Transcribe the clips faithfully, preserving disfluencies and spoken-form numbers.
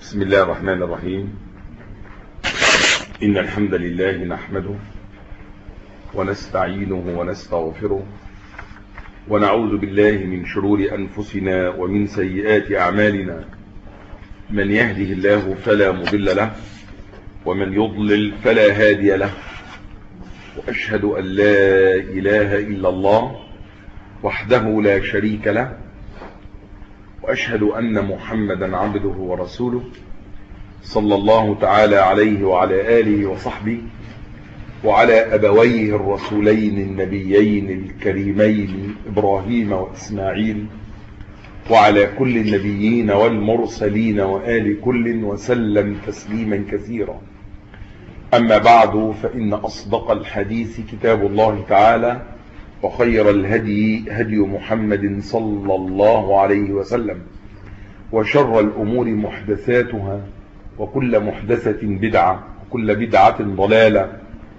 بسم الله الرحمن الرحيم. إن الحمد لله نحمده ونستعينه ونستغفره ونعوذ بالله من شرور أنفسنا ومن سيئات أعمالنا. من يهده الله فلا مضل له ومن يضلل فلا هادي له، وأشهد أن لا إله إلا الله وحده لا شريك له، وأشهد أن محمدا عبده ورسوله صلى الله تعالى عليه وعلى آله وصحبه وعلى أبويه الرسولين النبيين الكريمين إبراهيم وإسماعيل وعلى كل النبيين والمرسلين وآل كل وسلم تسليما كثيرا. أما بعد، فإن أصدق الحديث كتاب الله تعالى، وخير الهدي هدي محمد صلى الله عليه وسلم، وشر الأمور محدثاتها، وكل محدثة بدعة، وكل بدعة ضلالة،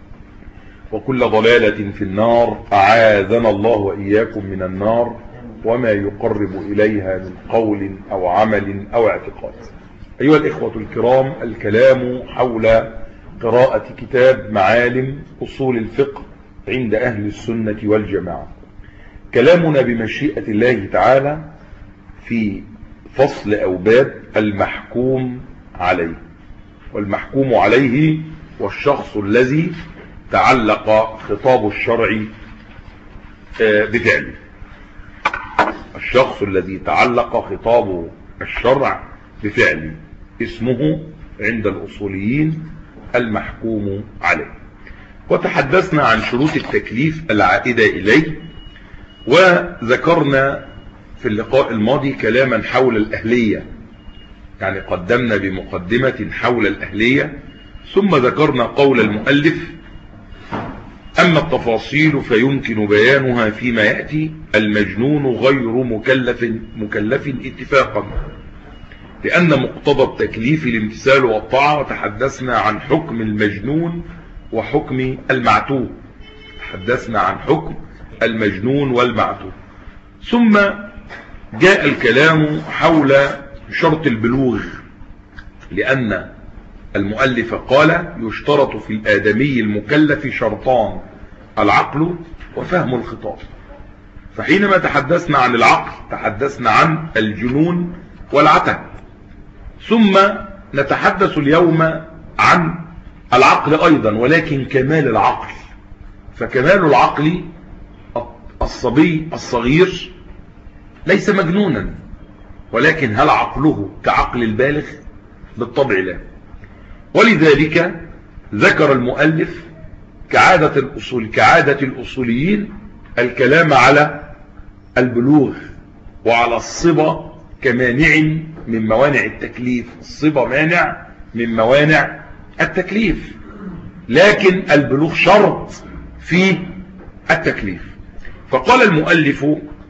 وكل ضلالة في النار. أعاذنا الله وإياكم من النار وما يقرب إليها من قول أو عمل أو اعتقاد. أيها الإخوة الكرام، الكلام حول قراءة كتاب معالم أصول الفقه عند أهل السنة والجماعة. كلامنا بمشيئة الله تعالى في فصل أو باب المحكوم عليه، والمحكوم عليه والشخص الذي تعلق خطاب الشرع بفعله. الشخص الذي تعلق خطاب الشرع بفعله اسمه عند الأصوليين المحكوم عليه. وتحدثنا عن شروط التكليف العائدة إليه، وذكرنا في اللقاء الماضي كلاما حول الأهلية، يعني قدمنا بمقدمة حول الأهلية، ثم ذكرنا قول المؤلف: أما التفاصيل فيمكن بيانها فيما يأتي. المجنون غير مكلف مكلف اتفاقا، لأن مقتضى التكليف الامتثال والطاعة. وتحدثنا عن حكم المجنون وحكم المعتوه، تحدثنا عن حكم المجنون والمعتوه. ثم جاء الكلام حول شرط البلوغ، لأن المؤلف قال: يشترط في الآدمي المكلف شرطان: العقل وفهم الخطاب. فحينما تحدثنا عن العقل تحدثنا عن الجنون والعته، ثم نتحدث اليوم عن العقل أيضا، ولكن كمال العقل. فكمال العقل الصبي الصغير ليس مجنونا، ولكن هل عقله كعقل البالغ؟ بالطبع لا. ولذلك ذكر المؤلف كعادة الأصول كعادة الأصوليين الكلام على البلوغ وعلى الصبا كمانع من موانع التكليف. الصبا مانع من موانع التكليف، لكن البلوغ شرط في التكليف. فقال المؤلف: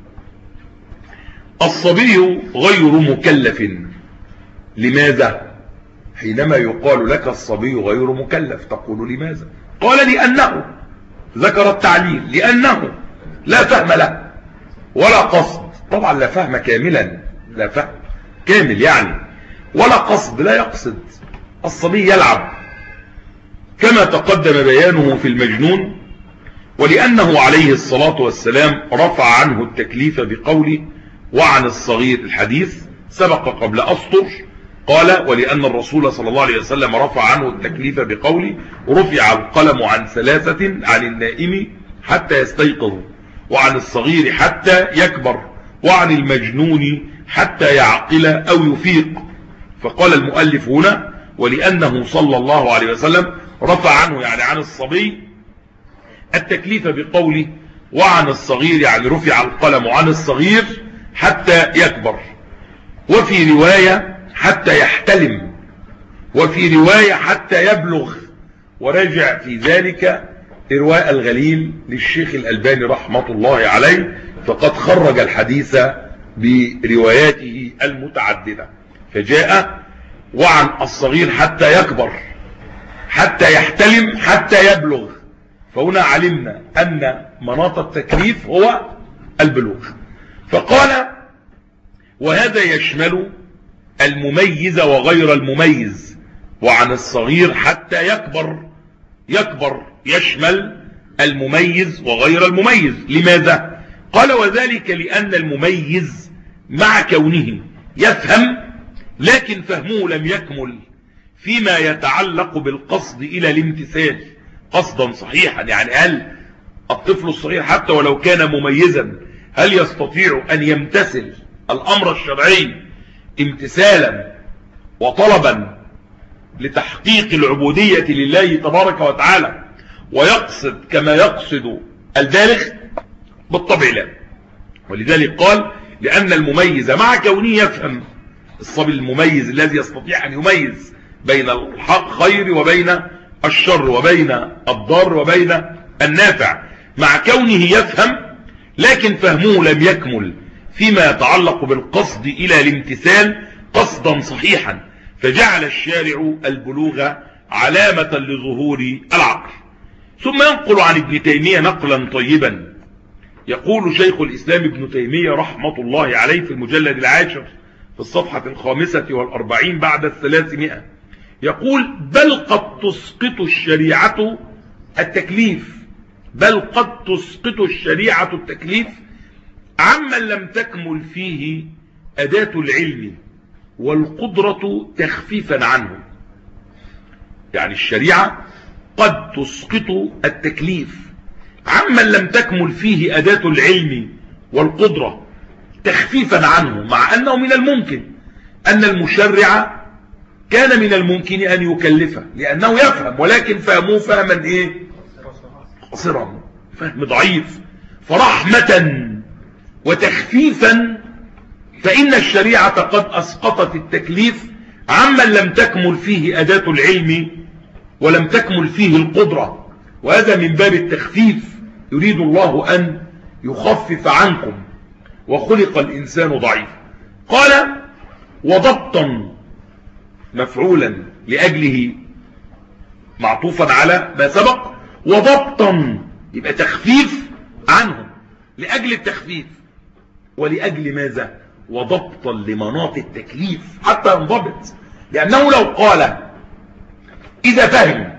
الصبي غير مكلف. لماذا؟ حينما يقال لك الصبي غير مكلف تقول لماذا؟ قال: لأنه، ذكر التعليل، لأنه لا فهم له ولا قصد. طبعا لا فهم كاملا، لا فهم كامل يعني، ولا قصد، لا يقصد. الصبي يلعب كما تقدم بيانه في المجنون. ولأنه عليه الصلاة والسلام رفع عنه التكليف بقوله: وعن الصغير. الحديث سبق قبل أسطر، قال: ولأن الرسول صلى الله عليه وسلم رفع عنه التكليف بقوله: رفع القلم عن ثلاثة: عن النائم حتى يستيقظ، وعن الصغير حتى يكبر، وعن المجنون حتى يعقل أو يفيق. فقال المؤلف هنا: ولأنه صلى الله عليه وسلم رفع عنه، يعني عن الصبي، التكليف بقوله: وعن الصغير، يعني رفع القلم عن الصغير حتى يكبر. وفي رواية حتى يحتلم، وفي رواية حتى يبلغ. وراجع في ذلك إرواء الغليل للشيخ الألباني رحمة الله عليه، فقد خرج الحديث برواياته المتعددة. فجاء: وعن الصغير حتى يكبر، حتى يحتلم، حتى يبلغ. فهنا علمنا أن مناط التكليف هو البلوغ. فقال: وهذا يشمل المميز وغير المميز، وعن الصغير حتى يكبر. يكبر يشمل المميز وغير المميز. لماذا؟ قال وذلك لأن المميز مع كونه يفهم لكن فهمه لم يكمل فيما يتعلق بالقصد إلى الامتثال قصدا صحيحا. يعني هل الطفل الصغير حتى ولو كان مميزا هل يستطيع أن يمتثل الأمر الشرعي امتثالا وطلبا لتحقيق العبودية لله تبارك وتعالى ويقصد كما يقصد البالغ؟ بالطبع لا. ولذلك قال لأن المميز مع كونه يفهم، الصبي المميز الذي يستطيع أن يميز بين الخير وبين الشر وبين الضار وبين النافع، مع كونه يفهم لكن فهمه لم يكمل فيما يتعلق بالقصد إلى الامتثال قصدا صحيحا، فجعل الشارع البلوغ علامة لظهور العقل. ثم ينقل عن ابن تيمية نقلا طيبا. يقول شيخ الإسلام ابن تيمية رحمة الله عليه في المجلد العاشر في الصفحة الخامسة والأربعين بعد الثلاثمائة، يقول بل قد تسقط الشريعة التكليف بل قد تسقط الشريعة التكليف عمن لم تكمل فيه أداة العلم والقدرة تخفيفا عنه. يعني الشريعة قد تسقط التكليف عمن لم تكمل فيه أداة العلم والقدرة تخفيفا عنه، مع أنه من الممكن أن المشرع كان من الممكن أن يكلفه لأنه يفهم، ولكن فهمه فهما إيه؟ قصرا، فهم ضعيف. فرحمة وتخفيفا فإن الشريعة قد أسقطت التكليف عمن لم تكمل فيه أداة العلم ولم تكمل فيه القدرة، وهذا من باب التخفيف، يريد الله أن يخفف عنكم، وخلق الإنسان ضعيفا. قال وضبطا مفعولا لأجله معطوفا على ما سبق، وضبطا يبقى تخفيف عنهم لأجل التخفيف، ولأجل ماذا؟ وضبطا لمناط التكليف حتى ينضبط. لأنه لو قال إذا فهم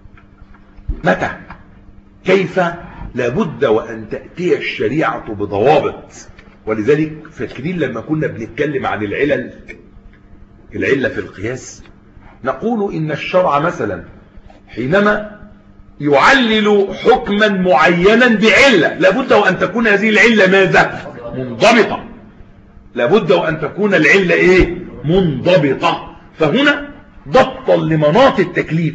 متى كيف لابد وأن تأتي الشريعة بضوابط. ولذلك فاكرين لما كنا بنتكلم عن العلل العلة في القياس، نقول إن الشرع مثلا حينما يعلل حكما معينا بعلة لابد وأن تكون هذه العلة ماذا؟ منضبطة. لابد وأن تكون العلة إيه؟ منضبطة. فهنا ضبطا لمناط التكليف،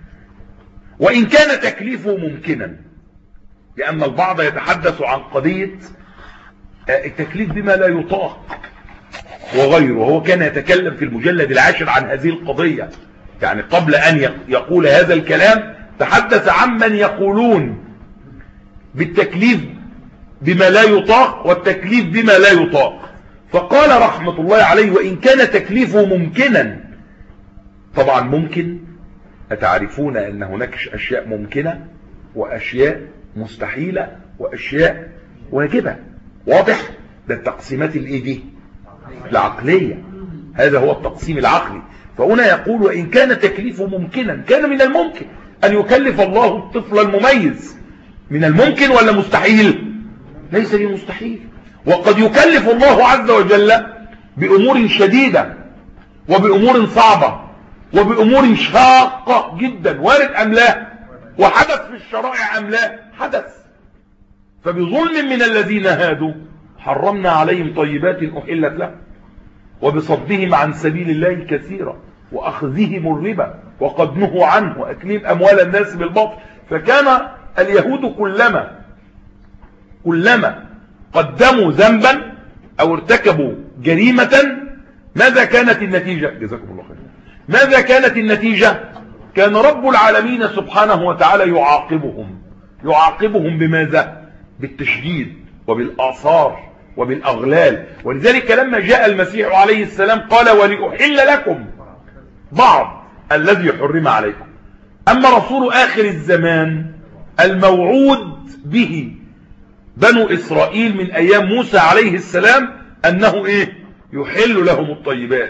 وإن كان تكليفه ممكنا، لأن البعض يتحدث عن قضية التكليف بما لا يطاق وغيره. هو كان يتكلم في المجلد العاشر عن هذه القضية، يعني قبل أن يقول هذا الكلام تحدث عمن يقولون بالتكليف بما لا يطاق والتكليف بما لا يطاق. فقال رحمة الله عليه وإن كان تكليفه ممكنا، طبعا ممكن أتعرفون أن هناك أشياء ممكنة وأشياء مستحيلة وأشياء واجبة، واضح؟ ده التقسيمات الإيه العقلية، هذا هو التقسيم العقلي. فهنا يقول وإن كان تكليفه ممكنا، كان من الممكن أن يكلف الله الطفل المميز، من الممكن ولا مستحيل؟ ليس بمستحيل. وقد يكلف الله عز وجل بأمور شديدة وبأمور صعبة وبأمور شاقة جدا، وارد أم لا؟ وحدث في الشرائع أم لا؟ حدث. فبظلم من الذين هادوا حرمنا عليهم طيبات أحلت لهم، وبصدهم عن سبيل الله كثيرا، وأخذهم الربا وقد نهوا عنه، وأكلهم أموال الناس بالباطل. فكان اليهود كلما كلما قدموا ذنبا أو ارتكبوا جريمة ماذا كانت النتيجة؟ جزاكم الله خير. ماذا كانت النتيجة؟ كان رب العالمين سبحانه وتعالى يعاقبهم يعاقبهم بماذا؟ بالتشديد وبالآثار وبالأغلال. ولذلك لما جاء المسيح عليه السلام قال ولأحل لكم بعض الذي حرم عليكم. أما رسول آخر الزمان الموعود به بنو إسرائيل من أيام موسى عليه السلام أنه إيه؟ يحل لهم الطيبات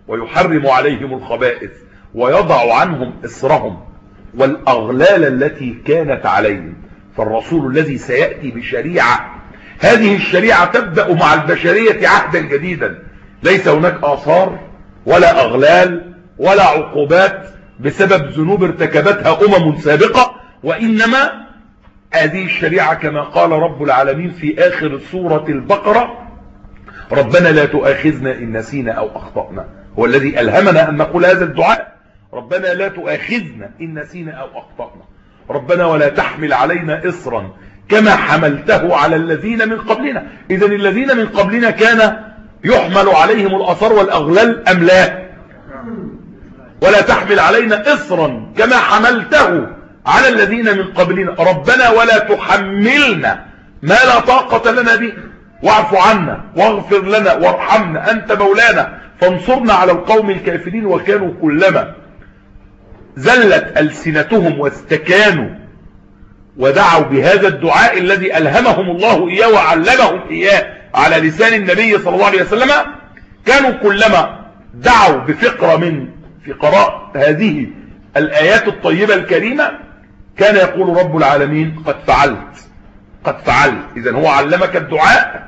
ويحرم عليهم الخبائث ويضع عنهم إصرهم والأغلال التي كانت عليهم. فالرسول الذي سيأتي بشريعة، هذه الشريعة تبدأ مع البشرية عهدا جديدا، ليس هناك آثار ولا أغلال ولا عقوبات بسبب ذنوب ارتكبتها أمم سابقة، وإنما هذه الشريعة كما قال رب العالمين في آخر سورة البقرة: ربنا لا تؤاخذنا إن نسينا أو أخطأنا. هو الذي ألهمنا أن نقول هذا الدعاء: ربنا لا تؤاخذنا إن نسينا أو أخطأنا، ربنا ولا تحمل علينا إصرا كما حملته على الذين من قبلنا. إذن الذين من قبلنا كان يحمل عليهم الأثر والأغلال أم لا؟ ولا تحمل علينا إصرا كما حملته على الذين من قبلنا، ربنا ولا تحملنا ما لا طاقة لنا به، واعف عنا واغفر لنا وارحمنا أنت مولانا فانصرنا على القوم الكافرين. وكانوا كلما زلت ألسنتهم واستكانوا ودعوا بهذا الدعاء الذي ألهمهم الله إياه وعلمهم إياه على لسان النبي صلى الله عليه وسلم، كانوا كلما دعوا بفقرة من فقراء هذه الآيات الطيبة الكريمة كان يقول رب العالمين: قد فعلت قد فعلت. إذن هو علمك الدعاء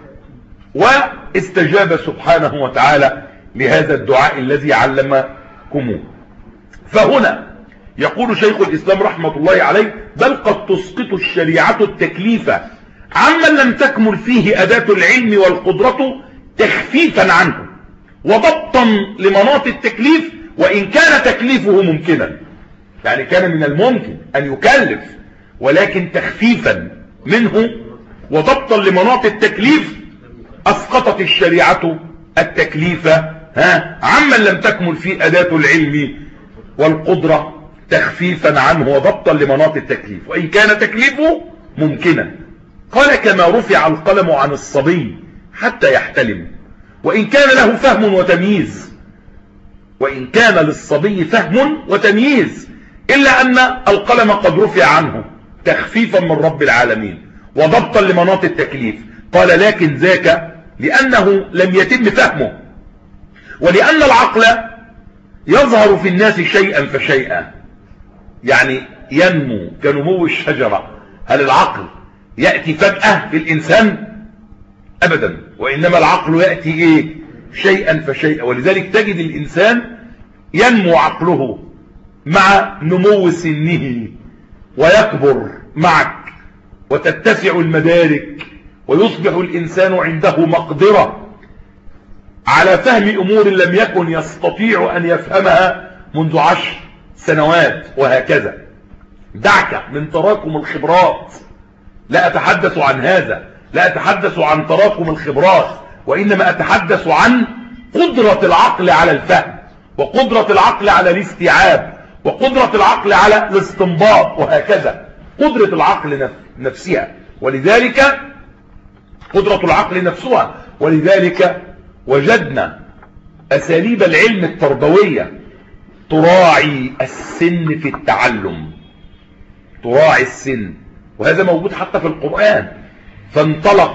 واستجاب سبحانه وتعالى لهذا الدعاء الذي علمكموه. فهنا يقول شيخ الإسلام رحمة الله عليه: بل قد تسقط الشريعة التكليف عمن لم تكمل فيه أداة العلم والقدرة تخفيفا عنه وضبطا لمناط التكليف، وإن كان تكليفه ممكنا. يعني كان من الممكن أن يكلف، ولكن تخفيفا منه وضبطا لمناط التكليف أسقطت الشريعة التكليف ها عمن لم تكمل فيه أداة العلم والقدرة تخفيفا عنه وضبطا لمناط التكليف، وإن كان تكليفه ممكنا. قال: كما رفع القلم عن الصبي حتى يحتلم، وإن كان له فهم وتمييز، وإن كان للصبي فهم وتمييز، إلا أن القلم قد رفع عنه تخفيفا من رب العالمين وضبطا لمناط التكليف. قال: لكن ذاك لأنه لم يتم فهمه، ولأن العقل يظهر في الناس شيئا فشيئا، يعني ينمو كنمو الشجرة. هل العقل يأتي فجأة في الإنسان؟ أبدا، وإنما العقل يأتي إيه؟ شيئا فشيئا. ولذلك تجد الإنسان ينمو عقله مع نمو سنه ويكبر معك وتتسع المدارك، ويصبح الإنسان عنده مقدرة على فهم أمور لم يكن يستطيع أن يفهمها منذ عشر سنوات وهكذا. دعك من تراكم الخبرات، لا أتحدث عن هذا، لا أتحدث عن تراكم الخبرات، وإنما أتحدث عن قدرة العقل على الفهم، وقدرة العقل على الاستيعاب، وقدرة العقل على الاستنباط وهكذا. قدرة العقل نفسها، ولذلك قدرة العقل نفسها ولذلك وجدنا أساليب العلم التربوية تراعي السن في التعلم، تراعي السن، وهذا موجود حتى في القرآن. فانطلق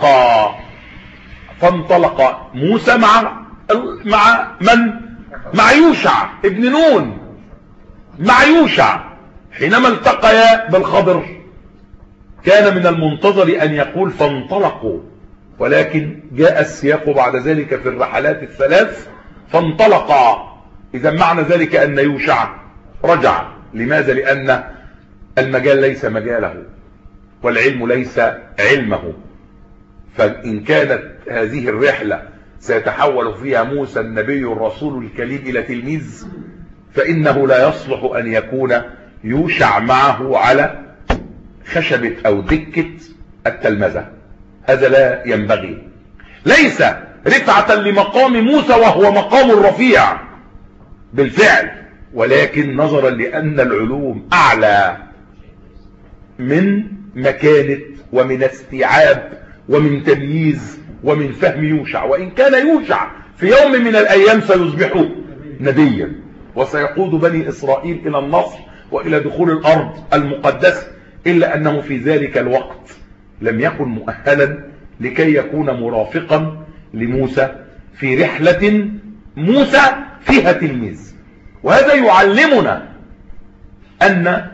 فانطلق موسى مع مع من مع يوشع ابن نون، مع يوشع حينما التقيا بالخضر كان من المنتظر أن يقول فانطلقوا، ولكن جاء السياق بعد ذلك في الرحلات الثلاث فانطلقا. إذا معنى ذلك أن يوشع رجع. لماذا؟ لأن المجال ليس مجاله والعلم ليس علمه. فإن كانت هذه الرحلة سيتحول فيها موسى النبي الرسول الكليم إلى تلميذ، فإنه لا يصلح أن يكون يوشع معه على خشبة أو دكة التلمذة، هذا لا ينبغي. ليس رفعة لمقام موسى وهو مقام الرفيع بالفعل، ولكن نظرا لأن العلوم أعلى من مكانة ومن استيعاب ومن تمييز ومن فهم يوشع. وإن كان يوشع في يوم من الأيام سيصبح نبيا وسيقود بني إسرائيل إلى النصر وإلى دخول الأرض المقدسة، إلا أنه في ذلك الوقت لم يكن مؤهلا لكي يكون مرافقا لموسى في رحلة موسى فيها تلميذ. وهذا يعلمنا أن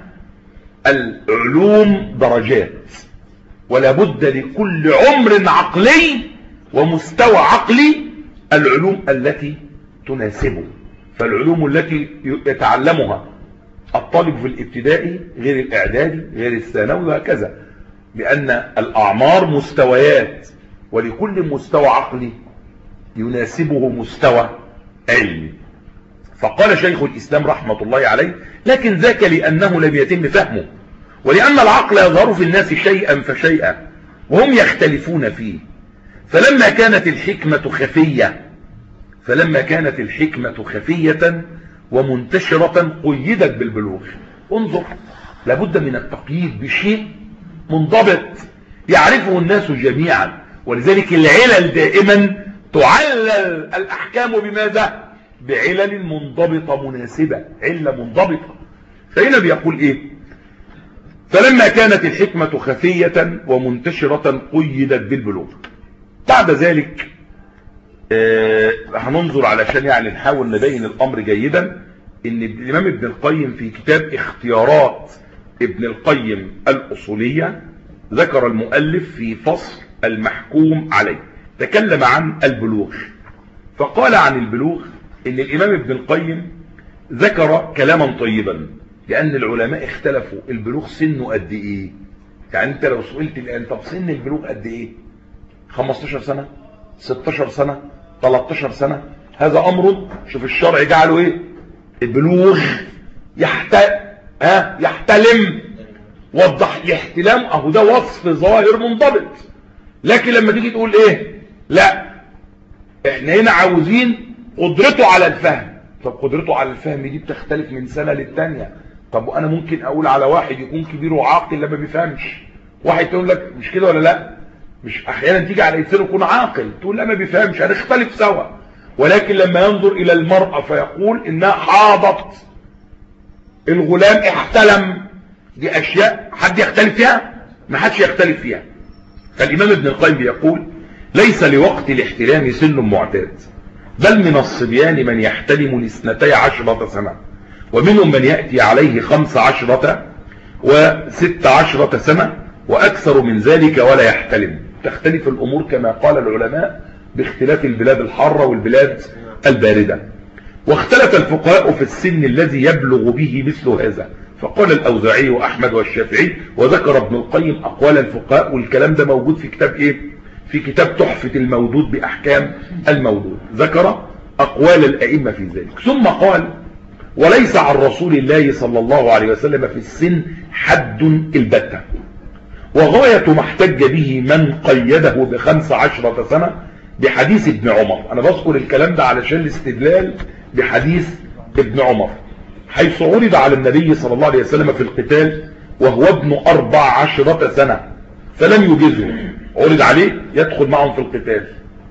العلوم درجات، ولا بد لكل عمر عقلي ومستوى عقلي العلوم التي تناسبه. فالعلوم التي يتعلمها الطالب في الابتدائي غير الإعدادي غير الثانوي وهكذا، لأن الأعمار مستويات، ولكل مستوى عقلي يناسبه مستوى علمي. فقال شيخ الإسلام رحمة الله عليه: لكن ذاك لأنه لم يتم فهمه، ولأن العقل يظهر في الناس شيئا فشيئا وهم يختلفون فيه، فلما كانت الحكمة خفية فلما كانت الحكمة خفية ومنتشرة قيدت بالبلوغ. انظر، لابد من التقييد بشيء منضبط يعرفه الناس جميعا، ولذلك العلل دائما تعلل الأحكام بماذا؟ بعلل منضبطة مناسبة، علة منضبطة. فهنا بيقول ايه؟ فلما كانت الحكمة خفية ومنتشرة قيدت بالبلوغ. بعد ذلك آه هننظر علشان يعني نحاول نبين الامر جيدا، ان الامام ابن القيم في كتاب اختيارات ابن القيم الاصولية ذكر المؤلف في فصل المحكوم عليه تكلم عن البلوغ، فقال عن البلوغ ان الامام ابن القيم ذكر كلاما طيبا، لان العلماء اختلفوا البلوغ سنه قد ايه. يعني انت لو سئلت الان طب سن البلوغ قد ايه؟ خمستاشر سنة، ستاشر سنة، تلتاشر سنة، هذا امر شوف الشرع جعله ايه؟ البلوغ يحت... ها يحتلم، وضح الاحتلام اهو ده وصف ظاهر منضبط. لكن لما تيجي تقول ايه؟ لا احنا هنا عاوزين قدرته على الفهم. طب قدرته على الفهم دي بتختلف من سنة للتانية. طب وانا ممكن اقول على واحد يكون كبير وعاقل لما بيفهمش، واحد تقول لك مش كده ولا لا؟ مش احيانا تيجي على انسان يكون عاقل تقول لا ما بيفهمش، هنختلف سوا. ولكن لما ينظر الى المرأة فيقول انها حاضت، الغلام احتلم، دي اشياء حد يختلف فيها؟ ما حدش يختلف فيها. فالامام ابن القيم يقول ليس لوقت الاحتلام سن معتاد، بل من الصبيان من يحتلم لاثنتي عشرة سنة، ومنهم من يأتي عليه خمس عشرة وست عشرة سنة وأكثر من ذلك ولا يحتلم. تختلف الأمور كما قال العلماء باختلاف البلاد الحارة والبلاد الباردة. واختلف الفقهاء في السن الذي يبلغ به مثل هذا، فقال الأوزاعي وأحمد والشافعي، وذكر ابن القيم أقوال الفقهاء، والكلام ده موجود في كتاب إيه؟ في كتاب تحفة المودود بأحكام المودود، ذكر أقوال الأئمة في ذلك. ثم قال وليس عن رسول الله صلى الله عليه وسلم في السن حد البتة، وغاية ما احتج به من قيده بخمس عشرة سنة بحديث ابن عمر. أنا بذكر الكلام ده علشان الاستدلال بحديث ابن عمر، حيث عرض على النبي صلى الله عليه وسلم في القتال وهو ابن أربع عشرة سنة فلم يجزه، عرض عليه يدخل معهم في القتال.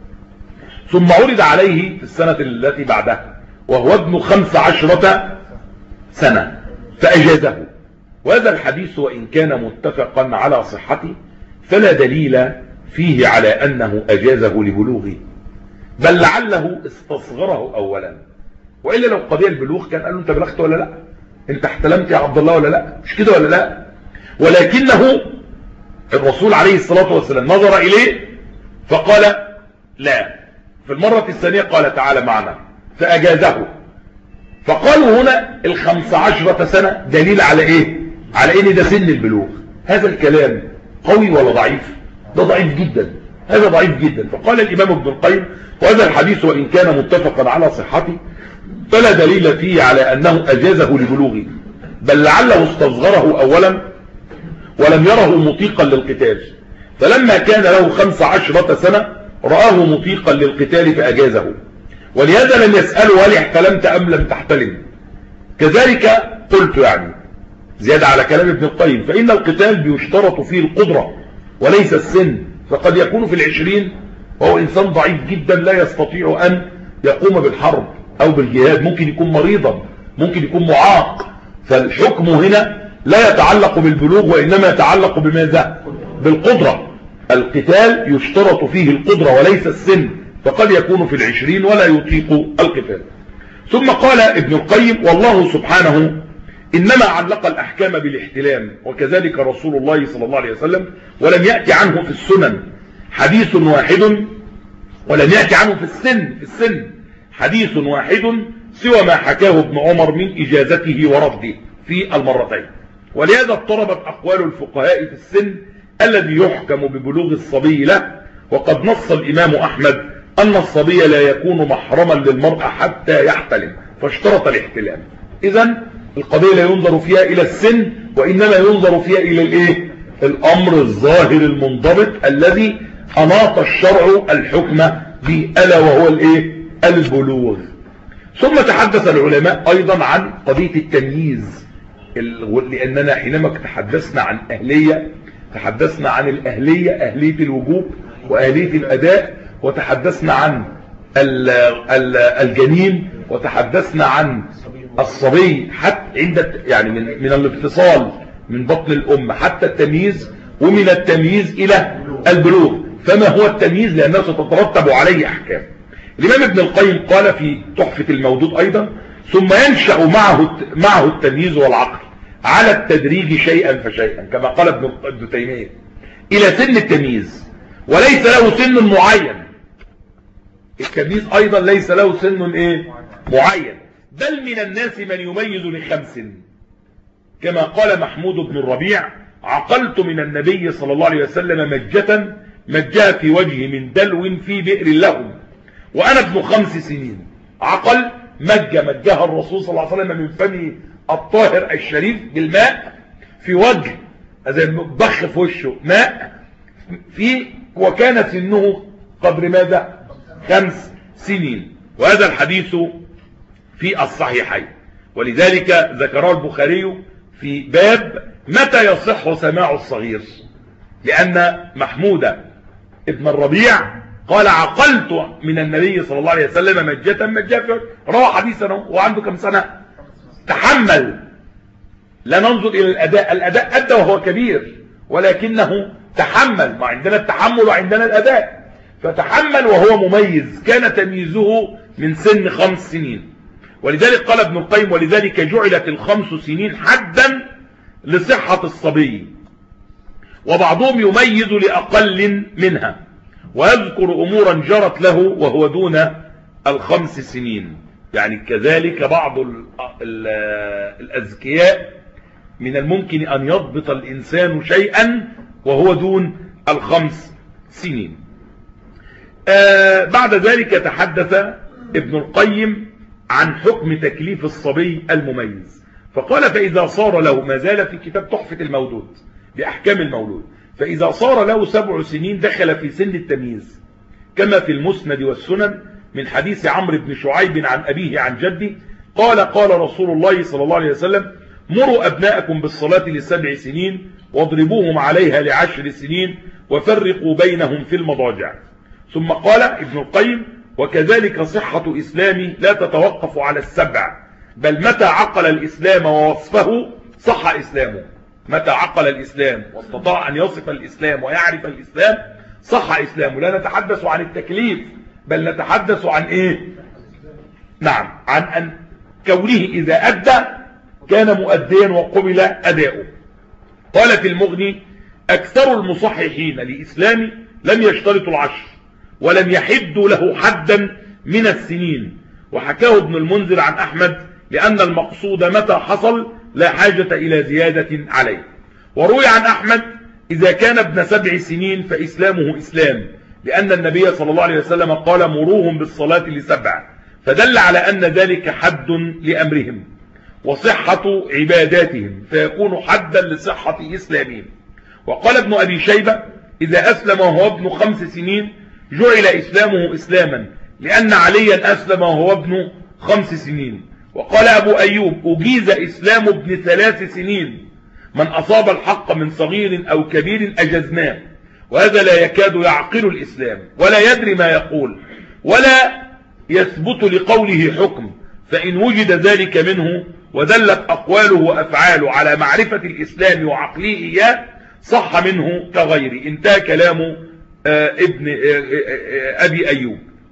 ثم عرض عليه في السنة التي بعدها وهو ابن خمس عشرة سنة فأجازه. وهذا الحديث وإن كان متفقا على صحته فلا دليل فيه على أنه أجازه لبلوغه، بل لعله استصغره أولا، وإلا لو قضية البلوغ كان قال له أنت بلغت ولا لا؟ أنت احتلمت يا عبد الله ولا لا؟ مش كده ولا لا؟ ولكنه الرسول عليه الصلاة والسلام نظر إليه فقال لا. في المرة الثانية قال تعالى معنا فأجازه. فقالوا هنا الخمس عشرة سنة دليل على إيه؟ على إن ده سن البلوغ. هذا الكلام قوي ولا ضعيف؟ ده ضعيف جدا، هذا ضعيف جدا. فقال الإمام ابن القيم وهذا الحديث وإن كان متفقا على صحته فلا دليل فيه على أنه أجازه لبلوغه، بل لعله استصغره أولا ولم يره مطيقا للقتال، فلما كان له خمس عشرة سنة رآه مطيقا للقتال فأجازه. ولهذا لم يسأله هل احتلمت أم لم تحتلم. كذلك قلت يعني زيادة على كلام ابن القيم فإن القتال بيشترط فيه القدرة وليس السن، فقد يكون في العشرين وهو إنسان ضعيف جدا لا يستطيع أن يقوم بالحرب أو بالجهاد، ممكن يكون مريضا، ممكن يكون معاق. فالحكم هنا لا يتعلق بالبلوغ وإنما يتعلق بماذا؟ بالقدرة. القتال يشترط فيه القدرة وليس السن، فقد يكون في العشرين ولا يطيق القتال. ثم قال ابن القيم: والله سبحانه إنما علق الأحكام بالاحتلام، وكذلك رسول الله صلى الله عليه وسلم، ولم يأتي عنه في السنن حديث واحد، ولم يأتي عنه في السن في السن حديث واحد سوى ما حكاه ابن عمر من إجازته ورده في المرتين. ولهذا اضطربت أقوال الفقهاء في السن الذي يحكم ببلوغ الصبي له، وقد نص الإمام أحمد أن الصبي لا يكون محرما للمرأة حتى يحتلم، فاشترط الاحتلام. إذن القضية لا ينظر فيها إلى السن، وإنما ينظر فيها إلى الإيه؟ الأمر الظاهر المنضبط الذي أناط الشرع الحكم به، ألا وهو الإيه؟ البلوغ. ثم تحدث العلماء أيضا عن قضية التمييز، لأننا حينما تحدثنا عن أهلية تحدثنا عن الأهلية، أهلية الوجوب وأهلية الأداء، وتحدثنا عن الجنين، وتحدثنا عن الصبي حتى عند يعني من من الاتصال من بطن الأم حتى التمييز، ومن التمييز إلى البلوغ. فما هو التمييز؟ لأنه ستترتب عليه أحكام. الإمام ابن القيم قال في تحفة المودود أيضا: ثم ينشأ معه معه التمييز والعقل على التدريج شيئا فشيئا، كما قال ابن تيمية، إلى سن التمييز، وليس له سن معين. التمييز أيضا ليس له سن إيه؟ معين، بل من الناس من يميز لخمس، كما قال محمود بن الربيع: عقلت من النبي صلى الله عليه وسلم مجة مجها في وجهي من دلو في بئر لهم وأنا ابن خمس سنين. عقل مجة مجها الرسول صلى الله عليه وسلم من فمه الطاهر الشريف بالماء في وجه، زي بخ في وشه ماء في، وكان سنه قدر ماذا؟ خمس سنين. وهذا الحديث في الصحيحين، ولذلك ذكره البخاري في باب متى يصح سماع الصغير، لأن محمود ابن الربيع قال: عقلت من النبي صلى الله عليه وسلم مجة مجة، روى حديثا وعنده كم سنة؟ تحمل. لا ننظر إلى الأداء، الأداء أدى وهو كبير، ولكنه تحمل. ما عندنا التحمل وعندنا الأداء، فتحمل وهو مميز، كان تمييزه من سن خمس سنين. ولذلك قال ابن القيم: ولذلك جعلت الخمس سنين حدا لصحة الصبي، وبعضهم يميز لأقل منها ويذكر أمورا جرت له وهو دون الخمس سنين. يعني كذلك بعض الأذكياء من الممكن أن يضبط الإنسان شيئا وهو دون الخمس سنين. آه بعد ذلك تحدث ابن القيم عن حكم تكليف الصبي المميز، فقال: فإذا صار له، ما زال في كتاب تحفة المودود بأحكام المولود، فإذا صار له سبع سنين دخل في سن التمييز، كما في المسند والسنن من حديث عمرو بن شعيب عن أبيه عن جده قال: قال رسول الله صلى الله عليه وسلم: مروا أبناءكم بالصلاة لسبع سنين واضربوهم عليها لعشر سنين وفرقوا بينهم في المضاجع. ثم قال ابن القيم: وكذلك صحة إسلامي لا تتوقف على السبع، بل متى عقل الإسلام ووصفه صح إسلامه. متى عقل الإسلام واستطاع أن يصف الإسلام ويعرف الإسلام صح إسلامه. لا نتحدث عن التكليف، بل نتحدث عن إيه؟ نعم، عن أن كونه إذا أدى كان مؤديا وقبل أداؤه. قال في المغني: أكثر المصححين لإسلام لم يشترطوا العشر، ولم يحدوا له حدا من السنين، وحكاه ابن المنذر عن أحمد لأن المقصود متى حصل لا حاجة إلى زيادة عليه. وروي عن أحمد: إذا كان ابن سبع سنين فإسلامه إسلام، لأن النبي صلى الله عليه وسلم قال: مروهم بالصلاة لسبع، فدل على أن ذلك حد لأمرهم وصحة عباداتهم، فيكون حدا لصحة إسلامهم. وقال ابن أبي شيبة: إذا أسلم وهو ابن خمس سنين جعل إسلامه إسلاما، لأن عليا أسلم وهو ابن خمس سنين. وقال أبو أيوب: أجيز إسلام ابن ثلاث سنين، من أصاب الحق من صغير أو كبير أجزناه. وهذا لا يكاد يعقل الإسلام ولا يدري ما يقول ولا يثبت لقوله حكم، فإن وجد ذلك منه ودلت أقواله وأفعاله على معرفة الإسلام وعقله إياه صح منه كغيره. انتهى كلام ابن أبي أيوب.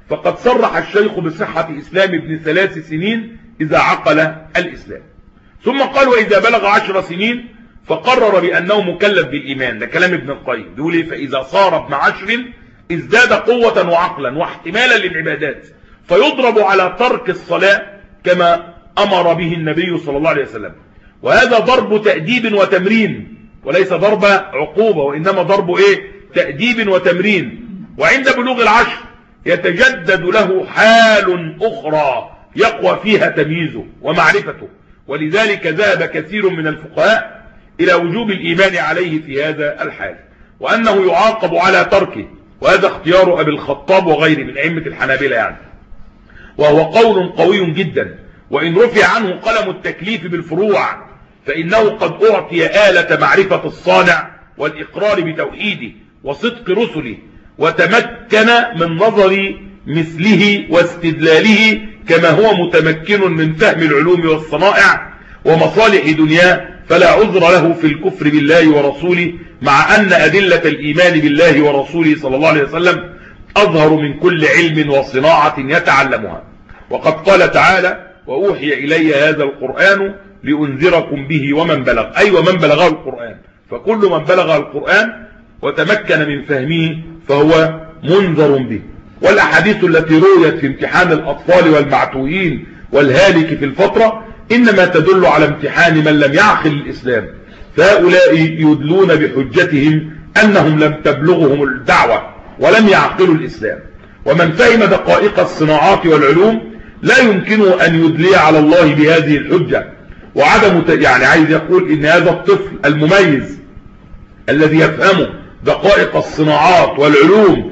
فقد صرح الشيخ بصحة إسلام ابن ثلاث سنين إذا عقل الإسلام. ثم قال وإذا بلغ عشر سنين فقرر بأنه مكلف بالإيمان. ده كلام ابن القيم بيقول إيه؟ فإذا صار ابن عشر ازداد قوة وعقلا واحتمالا للعبادات فيضرب على ترك الصلاة كما أمر به النبي صلى الله عليه وسلم. وهذا ضرب تأديب وتمرين وليس ضرب عقوبة، وإنما ضرب إيه؟ تأديب وتمرين. وعند بلوغ العشر يتجدد له حال أخرى يقوى فيها تمييزه ومعرفته. ولذلك ذهب كثير من الفقهاء إلى وجوب الإيمان عليه في هذا الحال، وأنه يعاقب على تركه. وهذا اختيار أبي الخطاب وغيره من أئمة الحنابلة يعني، وهو قول قوي جدا. وإن رفع عنه قلم التكليف بالفروع فإنه قد أعطي آلة معرفة الصانع والإقرار بتوحيده وصدق رسله، وتمكن من نظر مثله واستدلاله كما هو متمكن من فهم العلوم والصنائع ومصالح دنياه، فلا عذر له في الكفر بالله ورسوله، مع أن أدلة الإيمان بالله ورسوله صلى الله عليه وسلم أظهر من كل علم وصناعة يتعلمها. وقد قال تعالى وأوحي إلي هذا القرآن لأنذركم به ومن بلغ، أي أيوة ومن بلغه القرآن، فكل من بلغ القرآن وتمكن من فهمه فهو منذر به. والأحاديث التي رويت في امتحان الأطفال والمعتوهين والهالك في الفترة إنما تدل على امتحان من لم يعقل الإسلام، فهؤلاء يدلون بحجتهم أنهم لم تبلغهم الدعوة ولم يعقلوا الإسلام. ومن فهم دقائق الصناعات والعلوم لا يمكن أن يدلي على الله بهذه الحجة. وعدم يعني عايز يقول إن هذا الطفل المميز الذي يفهم دقائق الصناعات والعلوم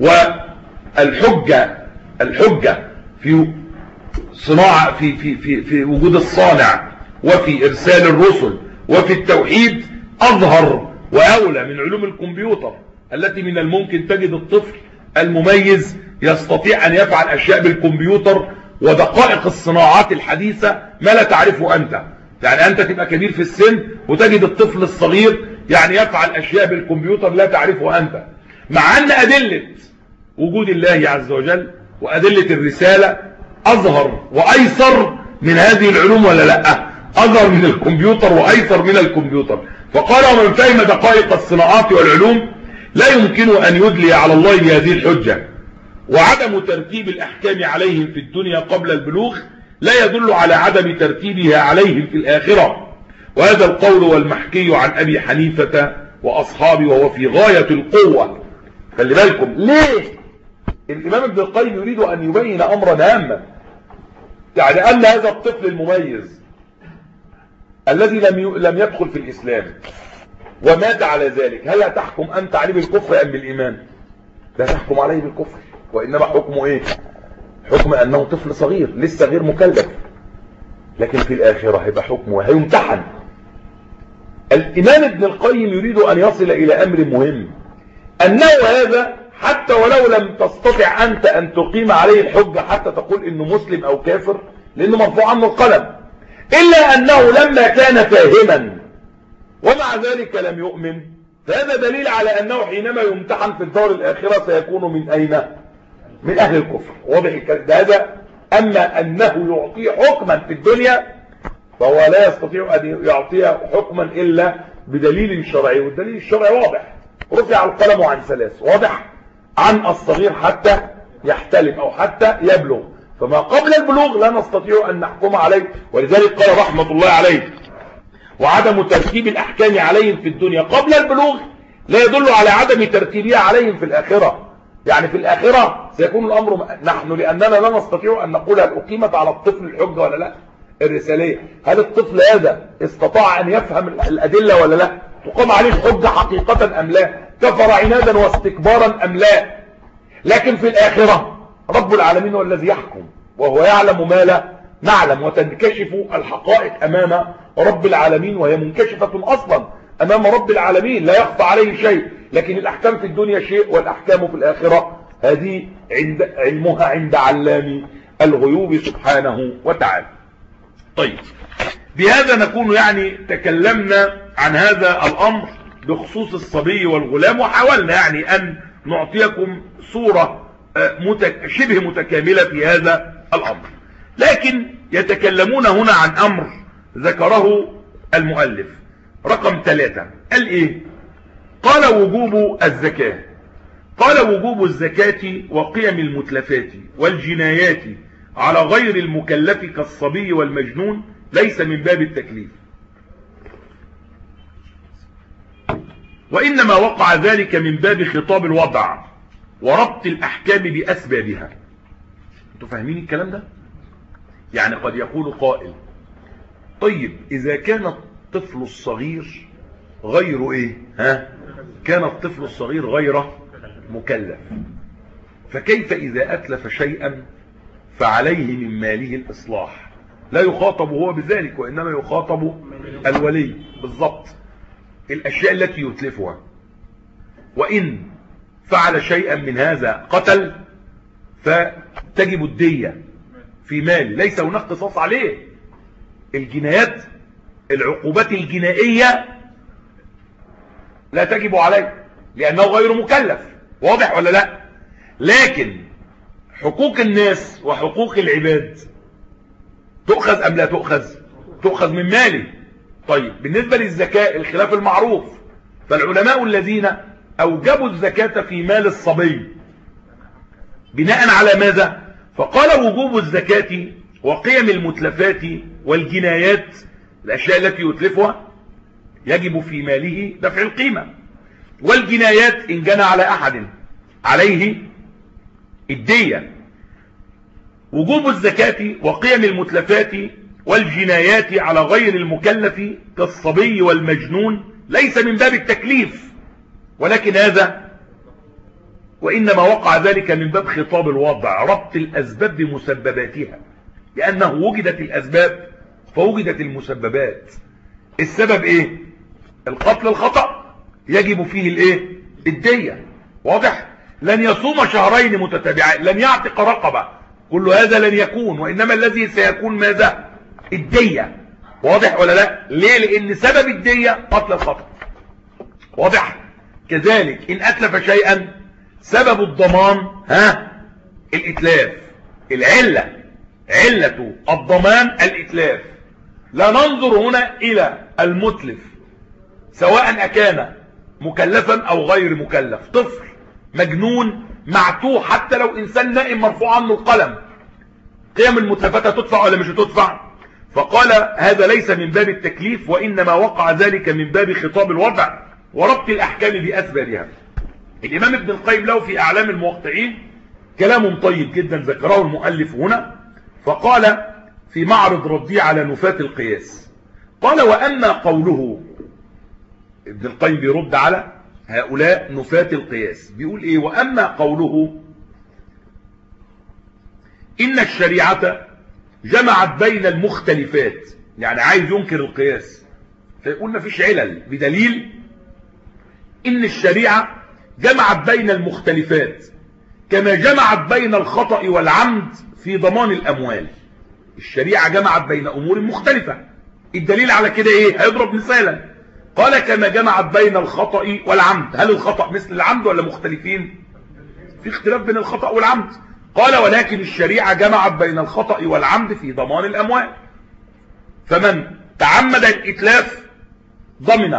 والحجة الحجة في صناعة في في في في وجود الصانع وفي إرسال الرسل وفي التوحيد أظهر وأولى من علوم الكمبيوتر التي من الممكن تجد الطفل المميز يستطيع أن يفعل أشياء بالكمبيوتر ودقائق الصناعات الحديثة ما لا تعرفه أنت. يعني أنت تبقى كبير في السن وتجد الطفل الصغير يعني يفعل أشياء بالكمبيوتر لا تعرفه أنت، مع أن أدلة وجود الله عز وجل وأدلة الرسالة أظهر وأيسر من هذه العلوم ولا لا؟ أظهر من الكمبيوتر وأيسر من الكمبيوتر. فقال ومن فهم دقائق الصناعات والعلوم لا يمكن أن يدلي على الله بهذه الحجة. وعدم ترتيب الأحكام عليهم في الدنيا قبل البلوغ لا يدل على عدم ترتيبها عليهم في الآخرة. وهذا القول والمحكي عن أبي حنيفة وأصحابه وهو في غاية القوة. خلي بالكم ليه الإمام ابن القيم يريد أن يبين أمرا هاما، يعني أن هذا الطفل المميز الذي لم لم يدخل في الإسلام ومات على ذلك، هل تحكم أنت عليه بالكفر أم بالإيمان؟ لا تحكم عليه بالكفر، وإنما حكمه إيه؟ حكم أنه طفل صغير لسه غير مكلف، لكن في الآخرة هيبقى حكمه هيمتحن. الإمام ابن القيم يريد أن يصل إلى أمر مهم، أنه هذا حتى ولو لم تستطع أنت أن تقيم عليه الحجة حتى تقول إنه مسلم أو كافر لأنه مرفوع عنه القلم، إلا أنه لما كان فاهما ومع ذلك لم يؤمن، فهذا دليل على أنه حينما يمتحن في الدار الآخرة سيكون من أين؟ من أهل الكفر. واضح هذا. أما أنه يعطيه حكما في الدنيا فهو لا يستطيع أن يعطيه حكما إلا بدليل شرعي، والدليل الشرعي واضح، رفع القلم عن ثلاث، واضح، عن الصغير حتى يحتلم أو حتى يبلغ، فما قبل البلوغ لا نستطيع أن نحكم عليه. ولذلك قال رحمة الله عليه وعدم ترتيب الأحكام عليهم في الدنيا قبل البلوغ لا يدل على عدم ترتيبها عليهم في الآخرة. يعني في الآخرة سيكون الأمر نحن لأننا لا نستطيع أن نقول هل أقيمت على الطفل الحجة ولا لا الرسالية، هل الطفل هذا استطاع أن يفهم الأدلة ولا لا، تقام عليه الحجة حقيقة أم لا، كفر عنادا واستكبارا أم لا. لكن في الآخرة رب العالمين هو الذي يحكم وهو يعلم ما لا نعلم، وتنكشف الحقائق أمام رب العالمين وهي منكشفة أصلا أمام رب العالمين لا يخفى عليه شيء. لكن الأحكام في الدنيا شيء والأحكام في الآخرة هذه عند علمها عند علام الغيوب سبحانه وتعالى. طيب بهذا نكون يعني تكلمنا عن هذا الأمر بخصوص الصبي والغلام، وحاولنا يعني أن نعطيكم صورة شبه متكاملة في هذا الأمر. لكن يتكلمون هنا عن أمر ذكره المؤلف رقم ثلاثة. قال إيه؟ قال وجوب الزكاة. قال وجوب الزكاة وقيم المتلفات والجنايات على غير المكلف كالصبي والمجنون ليس من باب التكليف، وإنما وقع ذلك من باب خطاب الوضع وربط الأحكام بأسبابها. انتوا فاهمين الكلام ده؟ يعني قد يقول قائل طيب إذا كان الطفل الصغير غير إيه؟ ها؟ كان الطفل الصغير غير مكلف، فكيف إذا أتلف شيئا فعليه من ماله الإصلاح؟ لا يخاطب هو بذلك، وإنما يخاطب الولي. بالضبط، الأشياء التي يتلفها، وإن فعل شيئا من هذا قتل فتجب الدية في مال، ليس هناك قصاص عليه. الجنايات العقوبات الجنائية لا تجب عليه لأنه غير مكلف، واضح ولا لا؟ لكن حقوق الناس وحقوق العباد تؤخذ أم لا تؤخذ؟ تؤخذ من ماله. طيب بالنسبة للزكاة الخلاف المعروف، فالعلماء الذين أوجبوا الزكاة في مال الصبي بناء على ماذا؟ فقال وجوب الزكاة وقيم المتلفات والجنايات، الأشياء التي يتلفها يجب في ماله دفع القيمة، والجنايات إن جنى على أحد عليه الدية. وجوب الزكاة وقيم المتلفات والجنايات على غير المكلف كالصبي والمجنون ليس من باب التكليف، ولكن هذا وإنما وقع ذلك من باب خطاب الوضع، ربط الأسباب بمسبباتها، لأنه وجدت الأسباب فوجدت المسببات. السبب إيه؟ القتل الخطأ يجب فيه الإيه؟ الدية، واضح؟ لن يصوم شهرين متتابعين، لن يعتق رقبة، كل هذا لن يكون، وإنما الذي سيكون ماذا؟ الدية، واضح ولا لا؟ ليه؟ لأن سبب الدية قتل الخطأ، واضح؟ كذلك إن أتلف شيئا سبب الضمان ها الإتلاف، العلة علة الضمان الإتلاف. لا ننظر هنا إلى المتلف سواء أكان مكلفا أو غير مكلف، طفل مجنون معتوه، حتى لو إنسان نائم مرفوع عنه القلم، قيم المتلفات تدفع ولا مش تدفع؟ فقال هذا ليس من باب التكليف، وإنما وقع ذلك من باب خطاب الوضع وربط الأحكام بأسبابها. الإمام ابن القيم له في أعلام الموقعين كلام طيب جدا ذكره المؤلف هنا، فقال في معرض رديه على نفاة القياس، قال وأما قوله، ابن القيم بيرد على هؤلاء نفاة القياس، بيقول ايه؟ وأما قوله إن الشريعة جمعت بين المختلفات، يعني عايز ينكر القياس، فيقول ما فيش علل بدليل إن الشريعة جمعت بين المختلفات كما جمعت بين الخطأ والعمد في ضمان الأموال. الشريعة جمعت بين أمور مختلفة، الدليل على كده ايه؟ هيضرب مثالا، قال كما جمعت بين الخطأ والعمد. هل الخطأ مثل العمد ولا مختلفين؟ في اختلاف بين الخطأ والعمد. قال ولكن الشريعة جمعت بين الخطأ والعمد في ضمان الأموال، فمن تعمد الإتلاف ضمن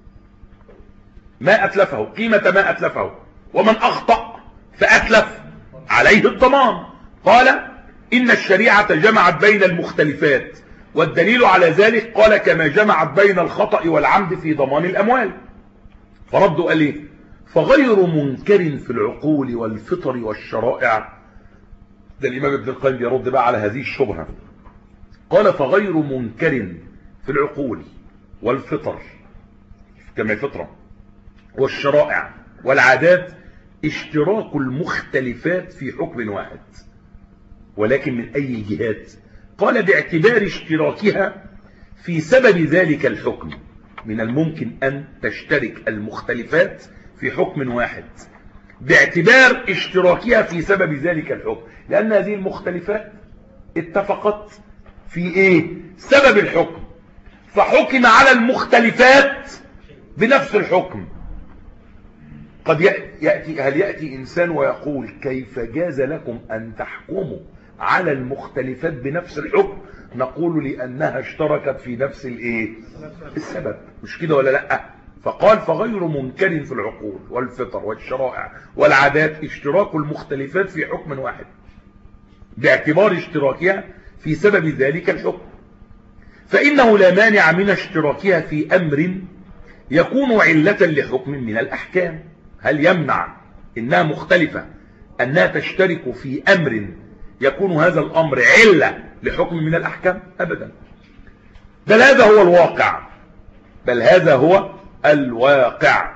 ما أتلفه، قيمة ما أتلفه، ومن أخطأ فأتلف عليه الضمان. قال إن الشريعة جمعت بين المختلفات، والدليل على ذلك قال كما جمعت بين الخطأ والعمد في ضمان الأموال. فردوا قال ايه؟ فغير منكر في العقول والفطر والشرائع. ده الإمام ابن القيم بيرد بقى على هذه الشبهة، قال فغير منكر في العقول والفطر كما فطرة والشرائع والعادات اشتراك المختلفات في حكم واحد، ولكن من أي الجهات؟ قال باعتبار اشتراكها في سبب ذلك الحكم. من الممكن أن تشترك المختلفات في حكم واحد باعتبار اشتراكها في سبب ذلك الحكم، لأن هذه المختلفات اتفقت في ايه؟ سبب الحكم، فحكم على المختلفات بنفس الحكم. قد يأتي هل يأتي إنسان ويقول كيف جاز لكم أن تحكموا على المختلفات بنفس الحكم؟ نقول لأنها اشتركت في نفس الايه السبب، مش كده ولا لا؟ فقال فغير منكر في العقول والفطر والشرائع والعادات اشتراك المختلفات في حكم واحد باعتبار اشتراكها في سبب ذلك الحكم، فإنه لا مانع من اشتراكها في أمر يكون علة لحكم من الأحكام. هل يمنع إنها مختلفة أنها تشترك في أمر يكون هذا الأمر علة لحكم من الأحكام؟ أبدا، بل هذا هو الواقع، بل هذا هو الواقع.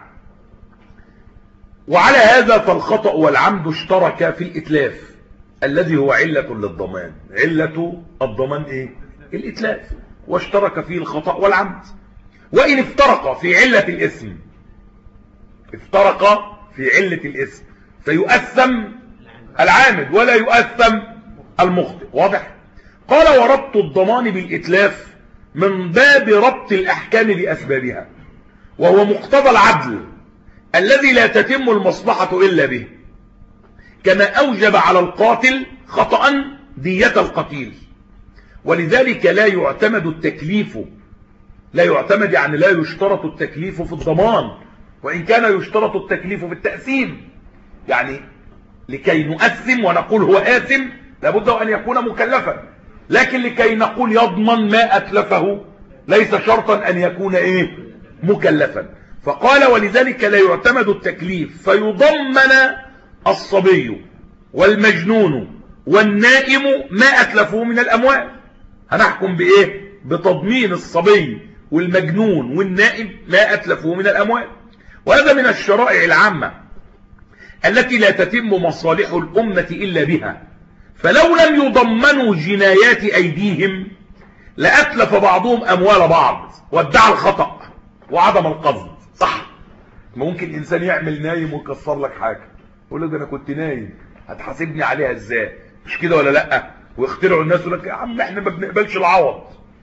وعلى هذا فالخطأ والعمد اشتركا في الإتلاف الذي هو علة للضمان. علة الضمان إيه؟ الإتلاف، واشترك فيه الخطأ والعمد. وإن افترق في علة الاسم، افترق في علة الاسم فيؤثم العامد ولا يؤثم المخطئ. واضح؟ قال وربط الضمان بالإتلاف من باب ربط الأحكام بأسبابها، وهو مقتضى العدل الذي لا تتم المصلحة إلا به، كما أوجب على القاتل خطأ دية القتيل. ولذلك لا يعتمد التكليف، لا يعتمد يعني لا يشترط التكليف في الضمان، وإن كان يشترط التكليف في التأثيم. يعني لكي نؤثم ونقول هو آثم لابد أن يكون مكلفا، لكن لكي نقول يضمن ما أتلفه ليس شرطا أن يكون إيه؟ مكلفا. فقال ولذلك لا يعتمد التكليف فيضمن الصبي والمجنون والنائم ما أتلفوه من الأموال. هنحكم بإيه؟ بتضمين الصبي والمجنون والنائم ما أتلفوه من الأموال. وهذا من الشرائع العامة التي لا تتم مصالح الأمة إلا بها، فلو لم يضمنوا جنايات أيديهم لأتلف بعضهم أموال بعض وادعى الخطأ وعدم القصد. صح؟ ممكن إنسان يعمل نايم ويكسر لك حاجة، يقول لك ده أنا كنت نايم، هتحاسبني عليها إزاي؟ مش كده ولا لأ؟ ويخترعوا الناس يقول لك يا عم احنا ما بنقبلش العوض،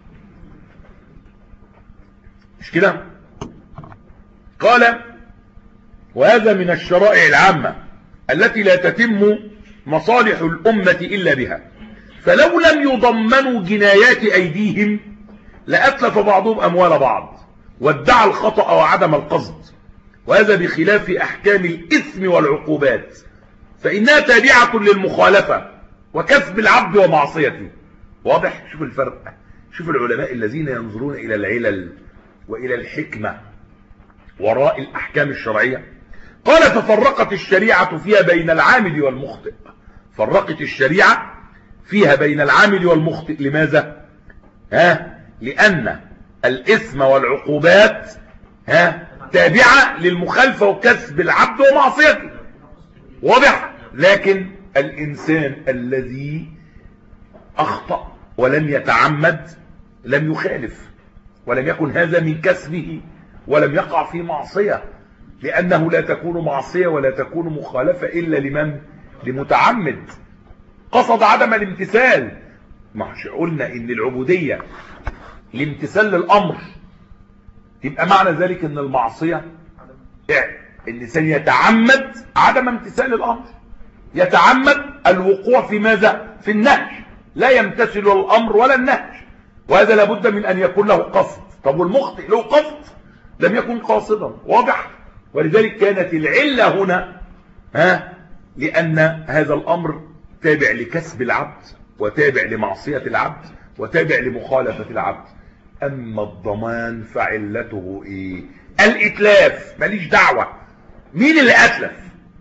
مش كده؟ قال وهذا من الشرائع العامة التي لا تتم مصالح الأمة إلا بها، فلو لم يضمنوا جنايات أيديهم لأتلف بعضهم أموال بعض وادعى الخطأ وعدم القصد. وهذا بخلاف أحكام الإثم والعقوبات، فإنها تابعة للمخالفة وكسب العبد ومعصيته. واضح؟ شوف الفرق، شوف العلماء الذين ينظرون إلى العلل وإلى الحكمة وراء الأحكام الشرعية. قال ففرقت الشريعة فيها بين العامل والمخطئ. فرقت الشريعة فيها بين العامل والمخطئ. لماذا؟ ها؟ لأن الإثم والعقوبات ها تابعة للمخالفة وكسب العبد ومعصيته. واضح؟ لكن الإنسان الذي أخطأ ولم يتعمد لم يخالف، ولم يكن هذا من كسبه، ولم يقع في معصية، لأنه لا تكون معصية ولا تكون مخالفة إلا لمن؟ لمتعمد قصد عدم الامتثال. ما قلنا إن العبودية الامتثال للأمر، يبقى معنى ذلك إن المعصية الإنسان يتعمد عدم امتثال الأمر، يتعمد الوقوع في ماذا؟ في النهج، لا يمتثل الأمر ولا النهج، وهذا لابد من أن يكون له قصد. طب والمخطئ له قصد؟ لم يكن قاصدا. واضح؟ ولذلك كانت العلة هنا ها لأن هذا الأمر تابع لكسب العبد وتابع لمعصية العبد وتابع لمخالفة العبد. أما الضمان فعلته إيه؟ الإتلاف. ماليش دعوة مين اللي أتلف،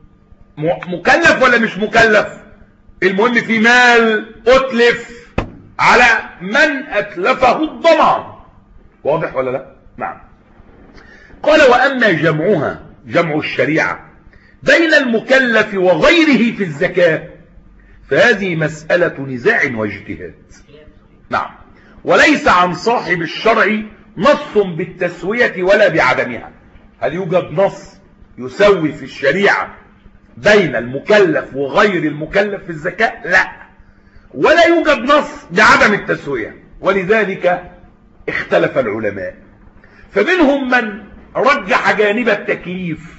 مكلف ولا مش مكلف، المهم في مال أتلف على من أتلفه الضمان. واضح ولا لا؟ نعم. قال وأما جمعها، جمع الشريعة بين المكلف وغيره في الزكاة، فهذه مسألة نزاع واجتهاد. نعم. وليس عن صاحب الشرع نص بالتسوية ولا بعدمها. هل يوجد نص يسوي في الشريعة بين المكلف وغير المكلف في الزكاة؟ لا. ولا يوجد نص بعدم التسوية، ولذلك اختلف العلماء، فمنهم من رجح جانب التكليف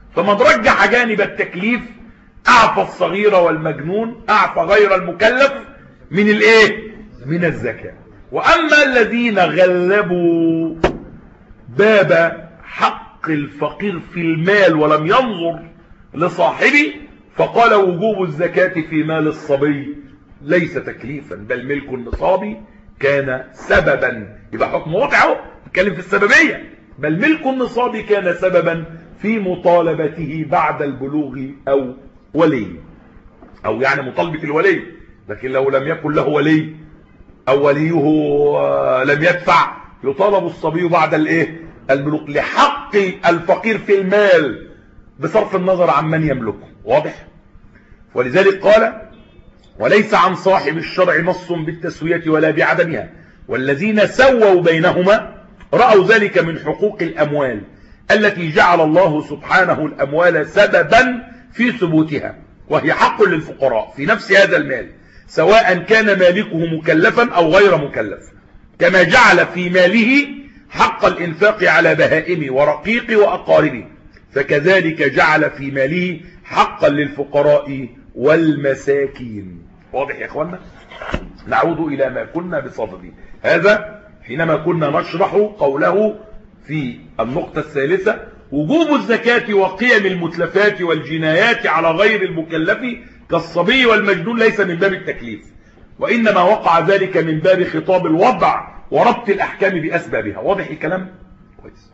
فمن رجح جانب التكليف اعفى الصغير والمجنون، اعفى غير المكلف من الايه؟ من الزكاة. واما الذين غلبوا باب حق الفقير في المال ولم ينظر لصاحبه فقال وجوب الزكاة في مال الصبي ليس تكليفا بل ملك النصاب كان سببا. يبقى حكم وضعه نتكلم في السببية. بل ملك النصاب كان سببا في مطالبته بعد البلوغ او ولي، او يعني مطالبة الولي. لكن لو لم يكن له ولي او وليه لم يدفع يطالب الصبي بعد الايه؟ البلوغ لحق الفقير في المال بصرف النظر عن من يملكه. واضح؟ ولذلك قال وليس عن صاحب الشرع نص بالتسوية ولا بعدمها، والذين سووا بينهما رأوا ذلك من حقوق الأموال التي جعل الله سبحانه الأموال سببا في ثبوتها، وهي حق للفقراء في نفس هذا المال سواء كان مالكه مكلفا أو غير مكلف، كما جعل في ماله حق الإنفاق على بهائمه ورقيقه وأقاربه، فكذلك جعل في ماله حقا للفقراء والمساكين. واضح يا اخوانا؟ نعود الى ما كنا بصدده. هذا حينما كنا نشرح قوله في النقطة الثالثة وجوب الزكاة وقيم المتلفات والجنايات على غير المكلف كالصبي والمجنون ليس من باب التكليف، وإنما وقع ذلك من باب خطاب الوضع وربط الأحكام بأسبابها. واضح الكلام؟ كويس.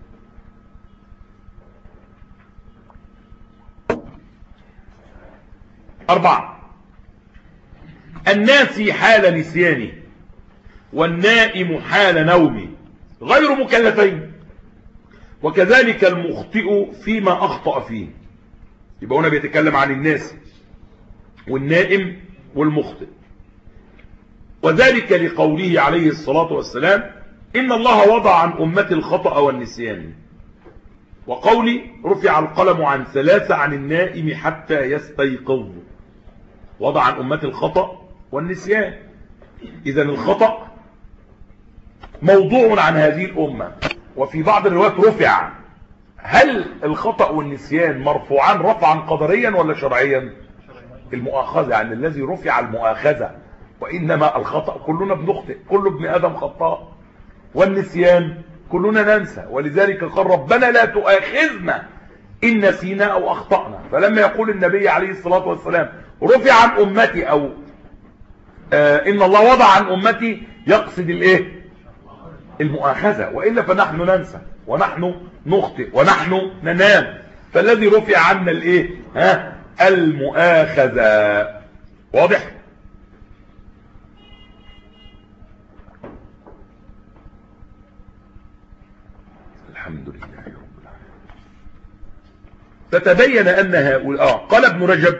أربعة، الناسي حال نسيانه والنائم حال نومه غير مكلفين، وكذلك المخطئ فيما أخطأ فيه. يبقى هنا بيتكلم عن الناسي والنائم والمخطئ، وذلك لقوله عليه الصلاة والسلام إن الله وضع عن أمة الخطأ والنسيان، وقولي رفع القلم عن ثلاثة عن النائم حتى يستيقظ. وضع عن أمة الخطأ والنسيان. إذن الخطأ موضوع عن هذه الأمة، وفي بعض الروايات رفع. هل الخطأ والنسيان مرفوعان رفعا قدريا ولا شرعيا؟ المؤاخذة، يعني الذي رفع المؤاخذة، وإنما الخطأ كلنا بنخطئ، كل ابن آدم خطاء، والنسيان كلنا ننسى، ولذلك قال ربنا لا تؤاخذنا إن نسينا أو أخطأنا. فلما يقول النبي عليه الصلاة والسلام رفع عن أمتي أو آه إن الله وضع عن أمتي يقصد الإيه؟ المؤاخذة، وإلا فنحن ننسى ونحن نخطئ ونحن ننام. فالذي رفع عنا الإيه؟ ها؟ المؤاخذة. واضح؟ الحمد لله رب العالمين. فتبين أن هؤلاء آه قال ابن رجب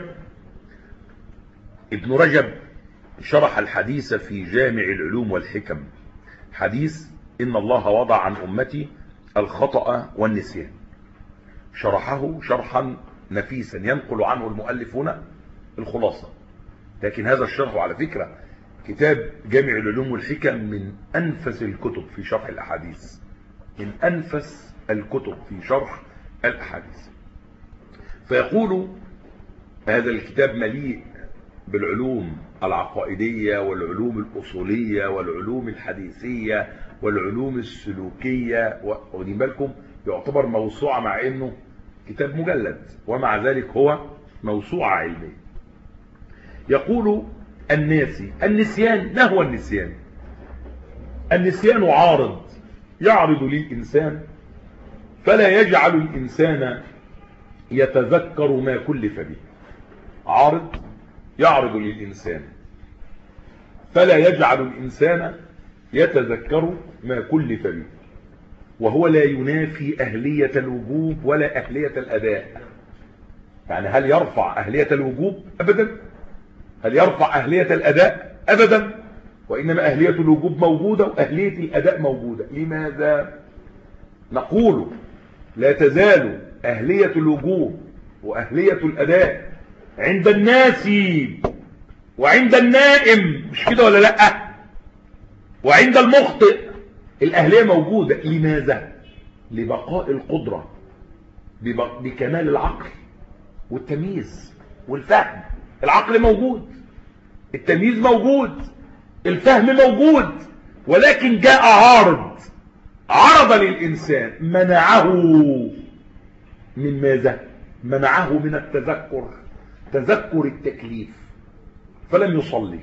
ابن رجب شرح الحديث في جامع العلوم والحكم، حديث إن الله وضع عن أمتي الخطأ والنسيان، شرحه شرحا نفيسا ينقل عنه المؤلفون الخلاصة. لكن هذا الشرح على فكرة كتاب جامع العلوم والحكم من أنفس الكتب في شرح الأحاديث، من أنفس الكتب في شرح الأحاديث. فيقول هذا الكتاب مليء بالعلوم العقائدية والعلوم الأصولية والعلوم الحديثية والعلوم السلوكية، واخدين بالكم يعتبر موسوعة مع انه كتاب مجلد، ومع ذلك هو موسوعة علمية. يقول الناسي، النسيان ما هو النسيان؟ النسيان عارض يعرض للإنسان فلا يجعل الإنسان يتذكر ما كلف به. عارض يعرض للإنسان فلا يجعل الإنسان يتذكر ما كلف به، وهو لا ينافي أهلية الوجوب ولا أهلية الأداء. يعني هل يرفع أهلية الوجوب؟ أبدا. هل يرفع أهلية الأداء؟ أبدا. وإنما أهلية الوجوب موجودة وأهلية الأداء موجودة. لماذا؟ نقول لا تزال أهلية الوجوب وأهلية الأداء عند الناس وعند النائم، مش كده ولا لأ؟ وعند المخطئ الأهلية موجودة. لماذا؟ لبقاء القدرة، بكمال العقل والتمييز والفهم. العقل موجود، التمييز موجود، الفهم موجود، ولكن جاء عارض عرض للإنسان منعه من ماذا؟ منعه من التذكر، تذكر التكليف، فلم يصلي،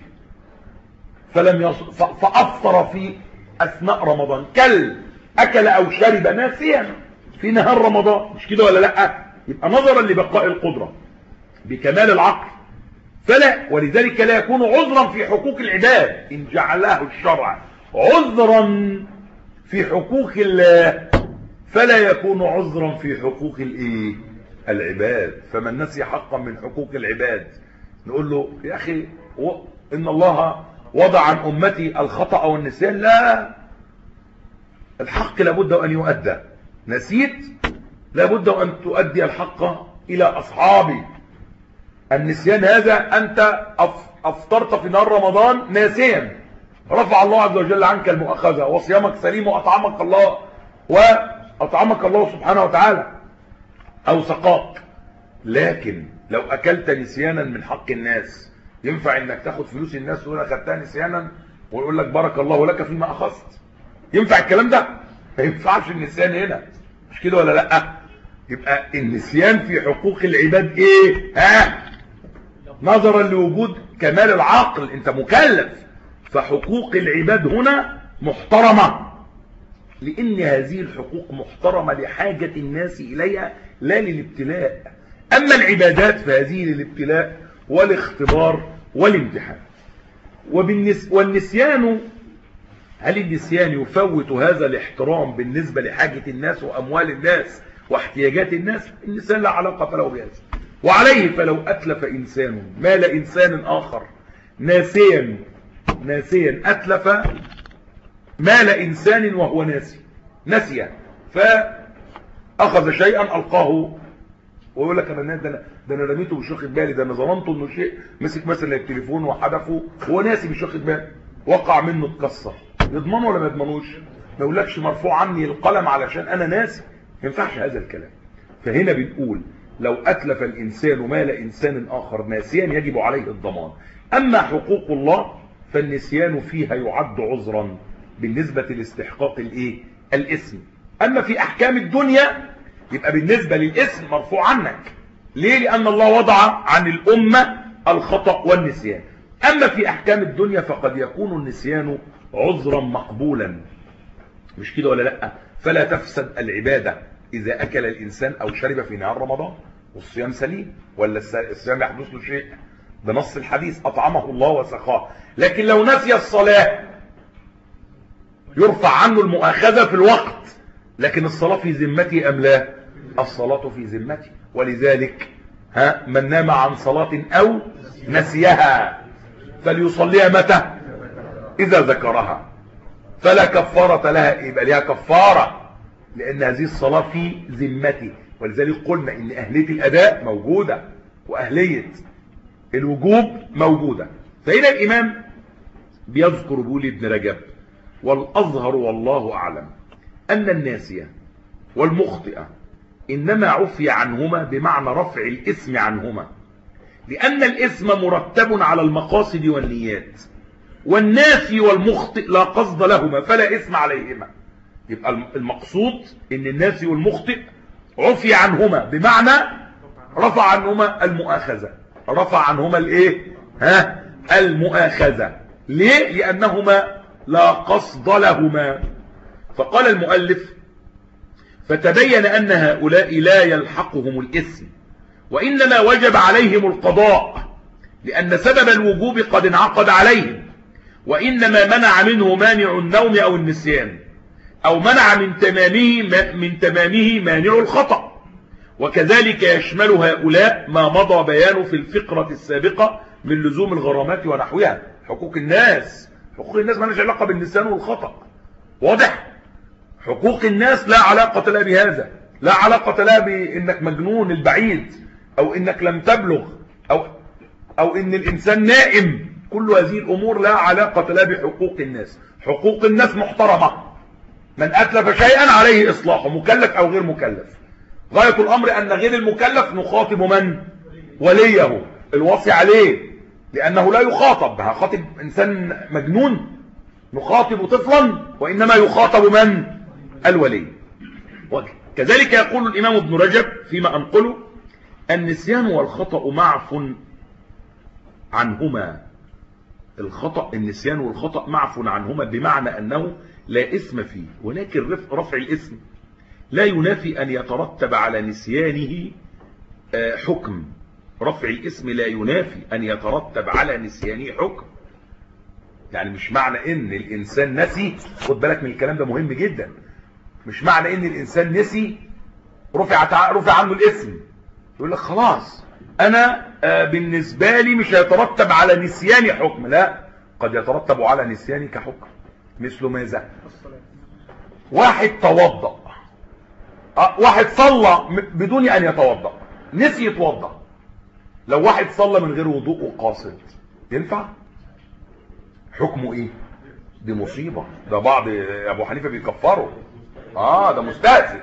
فلم يص... فأفطر في أثناء رمضان، كل أكل أو شرب ناسيا في نهار رمضان، مش كده ولا لا؟ يبقى نظرا لبقاء القدرة بكمال العقل فلا، ولذلك لا يكون عذرا في حقوق العباد إن جعله الشرع عذرا في حقوق الله، فلا يكون عذرا في حقوق الايه؟ العباد. فمن نسي حقا من حقوق العباد نقول له يا أخي إن الله وضع عن أمتي الخطأ والنسيان، لا، الحق لابد أن يؤدى، نسيت لابد أن تؤدي الحق إلى أصحابي. النسيان هذا أنت أفطرت في نهار رمضان ناسيا، رفع الله عز وجل عنك المؤاخذة، وصيامك سليم، وأطعمك الله وأطعمك الله سبحانه وتعالى أو سقاك. لكن لو أكلت نسيانا من حق الناس، ينفع انك تاخد فلوس الناس وتقول اخدتها نسيانا ويقول لك بارك الله لك فيما اخذت؟ ينفع الكلام ده؟ ما ينفعش النسيان هنا، مش كده ولا لا؟ يبقى النسيان في حقوق العباد ايه؟ ها؟ نظرا لوجود كمال العقل، انت مكلف، فحقوق العباد هنا محترمة، لان هذه الحقوق محترمة لحاجة الناس اليها لا للابتلاء. اما العبادات فهذه للابتلاء والاختبار والامتحان. وبالنس... والنسيان، هل النسيان يفوت هذا الاحترام بالنسبة لحاجة الناس وأموال الناس واحتياجات الناس؟ النسيان لا علاقة له بهذا. وعليه فلو أتلف إنسان مال إنسان آخر ناسيا ناسيا أتلف مال إنسان وهو ناسي نسي فأخذ شيئا ألقاه ويقول لك انا ده انا ده انا رميته مش واخد بالي، ده انا ظننته انه شيء، مسك مثلا التليفون وحدفه هو ناسي مش واخد بالي، وقع منه اتكسر، يضمنه ولا ما يضمنوش؟ ما يقولكش مرفوع عني القلم علشان انا ناسي، ما ينفعش هذا الكلام. فهنا بنقول لو اتلف الانسان مال انسان اخر ناسيا يجب عليه الضمان. اما حقوق الله فالنسيان فيها يعد عذرا بالنسبه لاستحقاق الايه؟ الاسم. اما في احكام الدنيا يبقى بالنسبة للاسم مرفوع عنك، ليه؟ لأن الله وضع عن الأمة الخطأ والنسيان. أما في أحكام الدنيا فقد يكون النسيان عذرا مقبولا، مش كده ولا لأ؟ فلا تفسد العبادة إذا أكل الإنسان أو شرب في نهار رمضان والصيام سليم، ولا الصيام يحدث له شيء بنص الحديث أطعمه الله وسقاه. لكن لو نسي الصلاة يرفع عنه المؤاخذة في الوقت، لكن الصلاة في ذمتي أم لا؟ الصلاة في ذمتي. ولذلك ها من نام عن صلاة أو نسيها فليصليها متى؟ إذا ذكرها، فلا كفارة لها، يبقى لها كفارة لأن هذه الصلاة في ذمتي. ولذلك قلنا إن أهلية الأداء موجودة وأهلية الوجوب موجودة. فهنا الإمام بيذكر بيقول ابن رجب والأظهر والله أعلم أن الناسية والمخطئة إنما عفي عنهما بمعنى رفع الإثم عنهما، لأن الإثم مرتب على المقاصد والنيات، والناسي والمخطئ لا قصد لهما فلا إثم عليهما. يبقى المقصود إن الناسي والمخطئ عفي عنهما بمعنى رفع عنهما المؤاخذة، رفع عنهما الإيه؟ ها؟ المؤاخذة. ليه؟ لأنهما لا قصد لهما. فقال المؤلف فتبين أن هؤلاء لا يلحقهم الإثم، وإنما وجب عليهم القضاء لأن سبب الوجوب قد انعقد عليهم، وإنما منع منه مانع النوم أو النسيان، أو منع من تمامه من تمامه مانع الخطأ. وكذلك يشمل هؤلاء ما مضى بيانه في الفقرة السابقة من لزوم الغرامات ونحوها. حقوق الناس، حقوق الناس ما لهاش علاقة بالنسيان والخطأ، واضح؟ حقوق الناس لا علاقة لها بهذا، لا علاقة لها بانك مجنون البعيد، او انك لم تبلغ، او او ان الانسان نائم. كل هذه الامور لا علاقة لها بحقوق الناس. حقوق الناس محترمة، من اتلف شيئا عليه اصلاحه، مكلف او غير مكلف. غاية الأمر أن غير المكلف نخاطب من؟ وليه، الوصي عليه، لأنه لا يخاطب، هخاطب إنسان مجنون؟ نخاطب طفلا، وإنما يخاطب من؟ الولي. كذلك يقول الإمام ابن رجب فيما أنقله: النسيان والخطأ معفو عنهما. الخطأ، النسيان والخطأ معفو عنهما، بمعنى أنه لا إثم فيه، ولكن رفع الإثم لا ينافي أن يترتب على نسيانه حكم. رفع الإثم لا ينافي أن يترتب على نسيانه حكم. يعني مش معنى ان الانسان نسي، خد بالك من الكلام ده مهم جدا، مش معنى ان الانسان نسي رفع رفع عنه الاسم يقول لك خلاص انا بالنسبه لي مش هيترتب على نسياني حكم. لا، قد يترتب على نسيانك حكم. مثل ماذا؟ واحد توضأ، واحد صلى بدون ان يتوضأ، نسي يتوضأ. لو واحد صلى من غير وضوء وقاصد ينفع؟ حكمه ايه؟ دي مصيبة. ده بعض ابو حنيفة بيكفره. اه ده مستهزئ.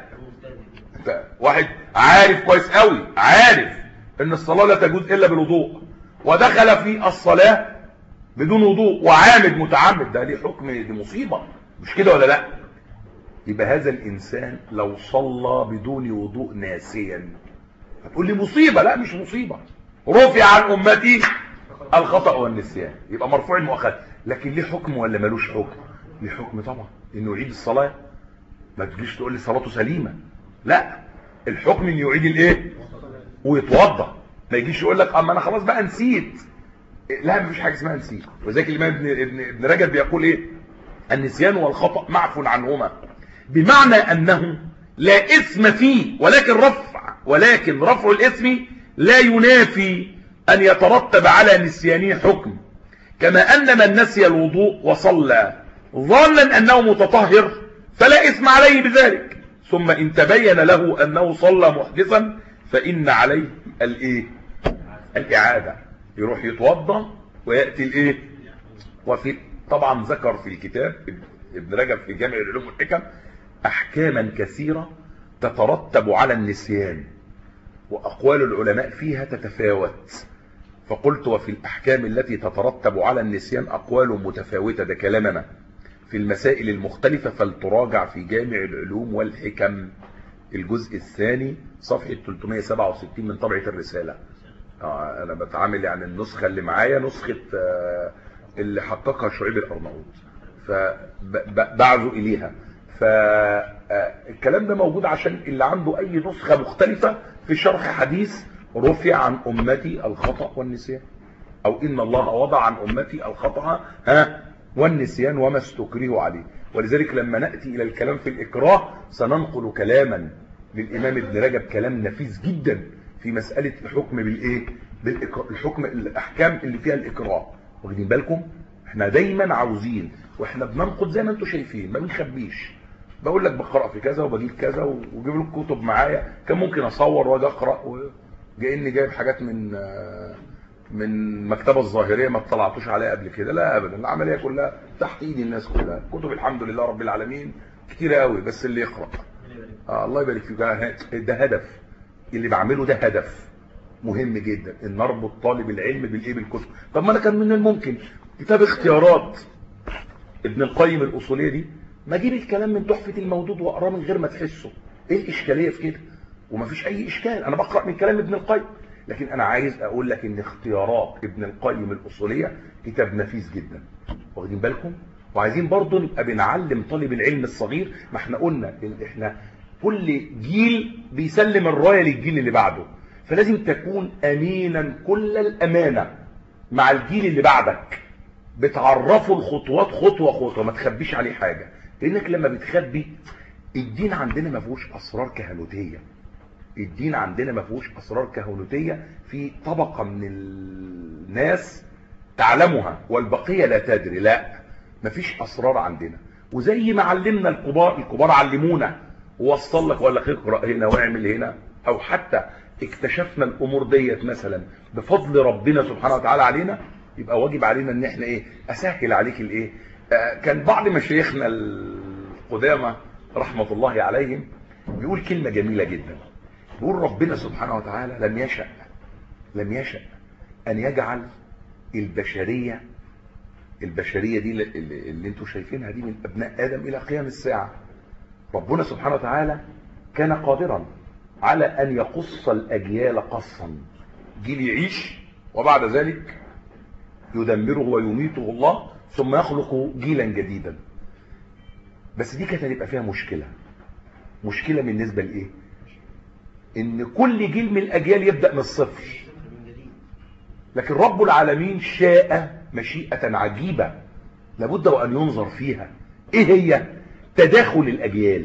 واحد عارف كويس قوي، عارف ان الصلاة لا تجوز الا بالوضوء، ودخل في الصلاة بدون وضوء وعامد متعمد، ده ليه حكم؟ دي مصيبة، مش كده ولا لا؟ يبقى هذا الانسان لو صلى بدون وضوء ناسيا هتقول لي مصيبة. لا مش مصيبة، رفع عن امتي الخطأ والنسيان، يبقى مرفوع المؤخذ. لكن ليه حكم ولا ملوش حكم؟ ليه حكم طبعا، انه يعيد الصلاة. ما تجيش تقول لي صلاته سليمة، لا، الحكم انه يعيد الايه ويتوضا. ما يجيش يقول لك اما انا خلاص بقى نسيت. لا، مفيش حاجه اسمها نسيت. وذلك الامام ابن ابن ابن رجب بيقول ايه؟ النسيان والخطأ معفو عنهما، بمعنى انه لا اثم فيه، ولكن رفع ولكن رفع الاثم لا ينافي ان يترتب على نسيانه حكم. كما ان من نسي الوضوء وصلى ظنا انه متطهر فلا اثم عليه بذلك، ثم ان تبين له انه صلى محدثا فان عليه الايه؟ الاعاده، يروح يتوضا وياتي الايه؟ وفي طبعا ذكر في الكتاب ابن رجب في جامع العلوم والحكم احكاما كثيره تترتب على النسيان، واقوال العلماء فيها تتفاوت. فقلت وفي الأحكام التي تترتب على النسيان أقوال متفاوتة، ده كلامنا في المسائل المختلفة، فلتراجع في جامع العلوم والحكم الجزء الثاني صفحة ثلاثمائة وسبعة وستين من طبعة الرسالة. آه أنا بتعامل يعني النسخة اللي معايا نسخة آه اللي حققها شعيب الأرناؤوط، فبعزو إليها. فالكلام ده موجود عشان اللي عنده أي نسخة مختلفة في شرح حديث رفع عن أمتي الخطأ والنسيان، أو إن الله وضع عن أمتي الخطأ ها والنسيان وما استكرهوا عليه. ولذلك لما نأتي إلى الكلام في الإكراه سننقل كلاما للإمام ابن رجب، كلام نفيس جدا في مسألة الحكم بالإيه؟ بالإكراه، الحكم الأحكام اللي فيها الإكراه. واخدين بالكم؟ احنا دايما عاوزين واحنا بننقد زي ما انتم شايفين، ما بنخبيش. بقول لك بقرأ في كذا وبجيب كذا وجيب لكم كتب معايا، كان ممكن أصور واجي أقرأ و... جايني جايب حاجات من من مكتبة الظاهرية ما اطلعتوش عليها قبل كده. لا ابدا، العملية كلها تحت ايد الناس كلها، كتب الحمد لله رب العالمين كتيرة قوي، بس اللي يقرأ آه الله يبارك فيك. ده هدف اللي بعمله، ده هدف مهم جدا، ان نربط طالب العلم بالايه؟ بالكتب. طب ما انا كان من الممكن كتاب اختيارات ابن القيم الاصولية دي ما اجيب الكلام من تحفة المودود واقراه من غير ما تحسه. ايه الاشكالية في كده؟ ومفيش اي اشكال، انا بقرأ من كلام ابن القيم، لكن انا عايز اقول لك ان اختيارات ابن القيم الاصولية كتاب نفيس جدا. واخدين بالكم؟ وعايزين برضه نبقى بنعلم طالب العلم الصغير. ما احنا قلنا ان احنا كل جيل بيسلم الراية للجيل اللي بعده، فلازم تكون امينا كل الامانة مع الجيل اللي بعدك، بتعرفوا الخطوات خطوة خطوة، ما تخبيش عليه حاجة، لانك لما بتخبي الدين عندنا ما فيهوش اسرار كهنوتية. الدين عندنا ما فيهوش اسرار كهنوتيه، في طبقه من الناس تعلمها والبقيه لا تدري. لا، ما فيش اسرار عندنا. وزي ما علمنا الكبار، الكبار علمونا ووصل لك وقال لك اقرا هنا واعمل هنا، او حتى اكتشفنا الامور ديت مثلا بفضل ربنا سبحانه وتعالى علينا، يبقى واجب علينا ان احنا ايه؟ اسهل عليك الايه. آه كان بعض مشايخنا القدامى رحمه الله عليهم بيقول كلمه جميله جدا، يقول ربنا سبحانه وتعالى لم يشأ لم يشأ أن يجعل البشرية البشرية دي اللي, اللي انتوا شايفينها دي من أبناء آدم إلى قيام الساعة. ربنا سبحانه وتعالى كان قادرا على أن يقص الأجيال قصا، جيل يعيش وبعد ذلك يدمره ويميته الله ثم يخلق جيلا جديدا. بس دي كانت هتبقى فيها مشكلة. مشكلة بالنسبة لإيه؟ إن كل جيل من الأجيال يبدأ من الصفر، لكن رب العالمين شاء مشيئة عجيبة لابد وأن ينظر فيها. إيه هي؟ تداخل الأجيال.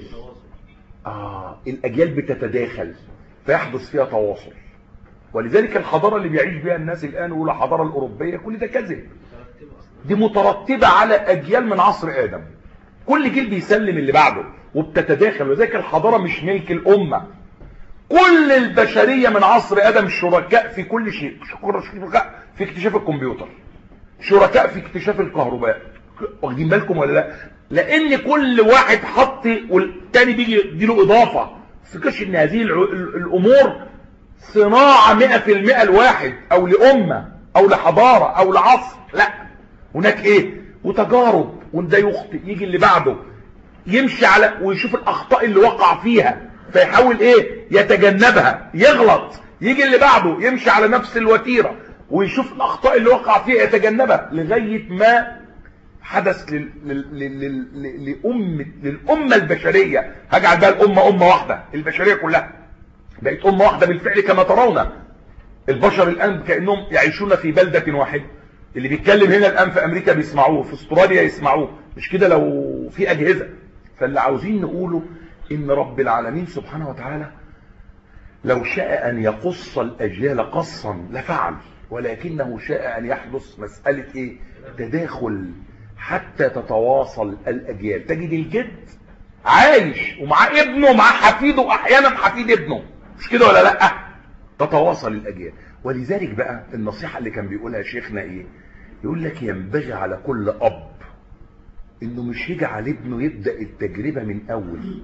آه الأجيال بتتداخل فيحدث فيها تواصل. ولذلك الحضارة اللي بيعيش بها الناس الآن ولا الحضارة الأوروبية كل ده كذب، دي مترتبة على أجيال من عصر آدم، كل جيل بيسلم اللي بعده وبتتداخل. وذلك الحضارة مش ملك الأمة، كل البشرية من عصر آدم شركاء في كل شيء، شركاء في اكتشاف الكمبيوتر، شركاء في اكتشاف الكهرباء. واخدين بالكم ولا لا؟ لأن كل واحد حط والتاني بيجي يديله إضافة. فكرش إن هذه الأمور صناعة مئة في المئة الواحد أو لأمة أو لحضارة أو لعصر، لا، هناك إيه؟ وتجارب، وده يخطئ يجي اللي بعده يمشي على ويشوف الأخطاء اللي وقع فيها فيحاول إيه؟ يتجنبها، يغلط، يجي اللي بعده يمشي على نفس الوتيرة ويشوف الأخطاء اللي وقع فيها يتجنبها لغاية ما حدث لل... لل... لل... لأمة للأمة البشرية. هجعل بقى الأمة أمة واحدة، البشرية كلها بقت أمة واحدة بالفعل كما ترون. البشر الآن كأنهم يعيشون في بلدة واحدة، اللي بيتكلم هنا الآن في أمريكا بيسمعوه، في استراليا يسمعوه، مش كده لو في أجهزة. فاللي عاوزين نقوله إن رب العالمين سبحانه وتعالى لو شاء أن يقص الأجيال قصا لفعل، ولكنه شاء أن يحدث مسألة إيه؟ تداخل حتى تتواصل الأجيال. تجد الجد عايش ومع ابنه ومع حفيده، أحيانا حفيد ابنه، مش كده ولا لأ؟ تتواصل الأجيال. ولذلك بقى النصيحة اللي كان بيقولها شيخنا إيه؟ يقول لك ينبغي على كل أب إنه مش يجعل ابنه يبدأ التجربة من أول،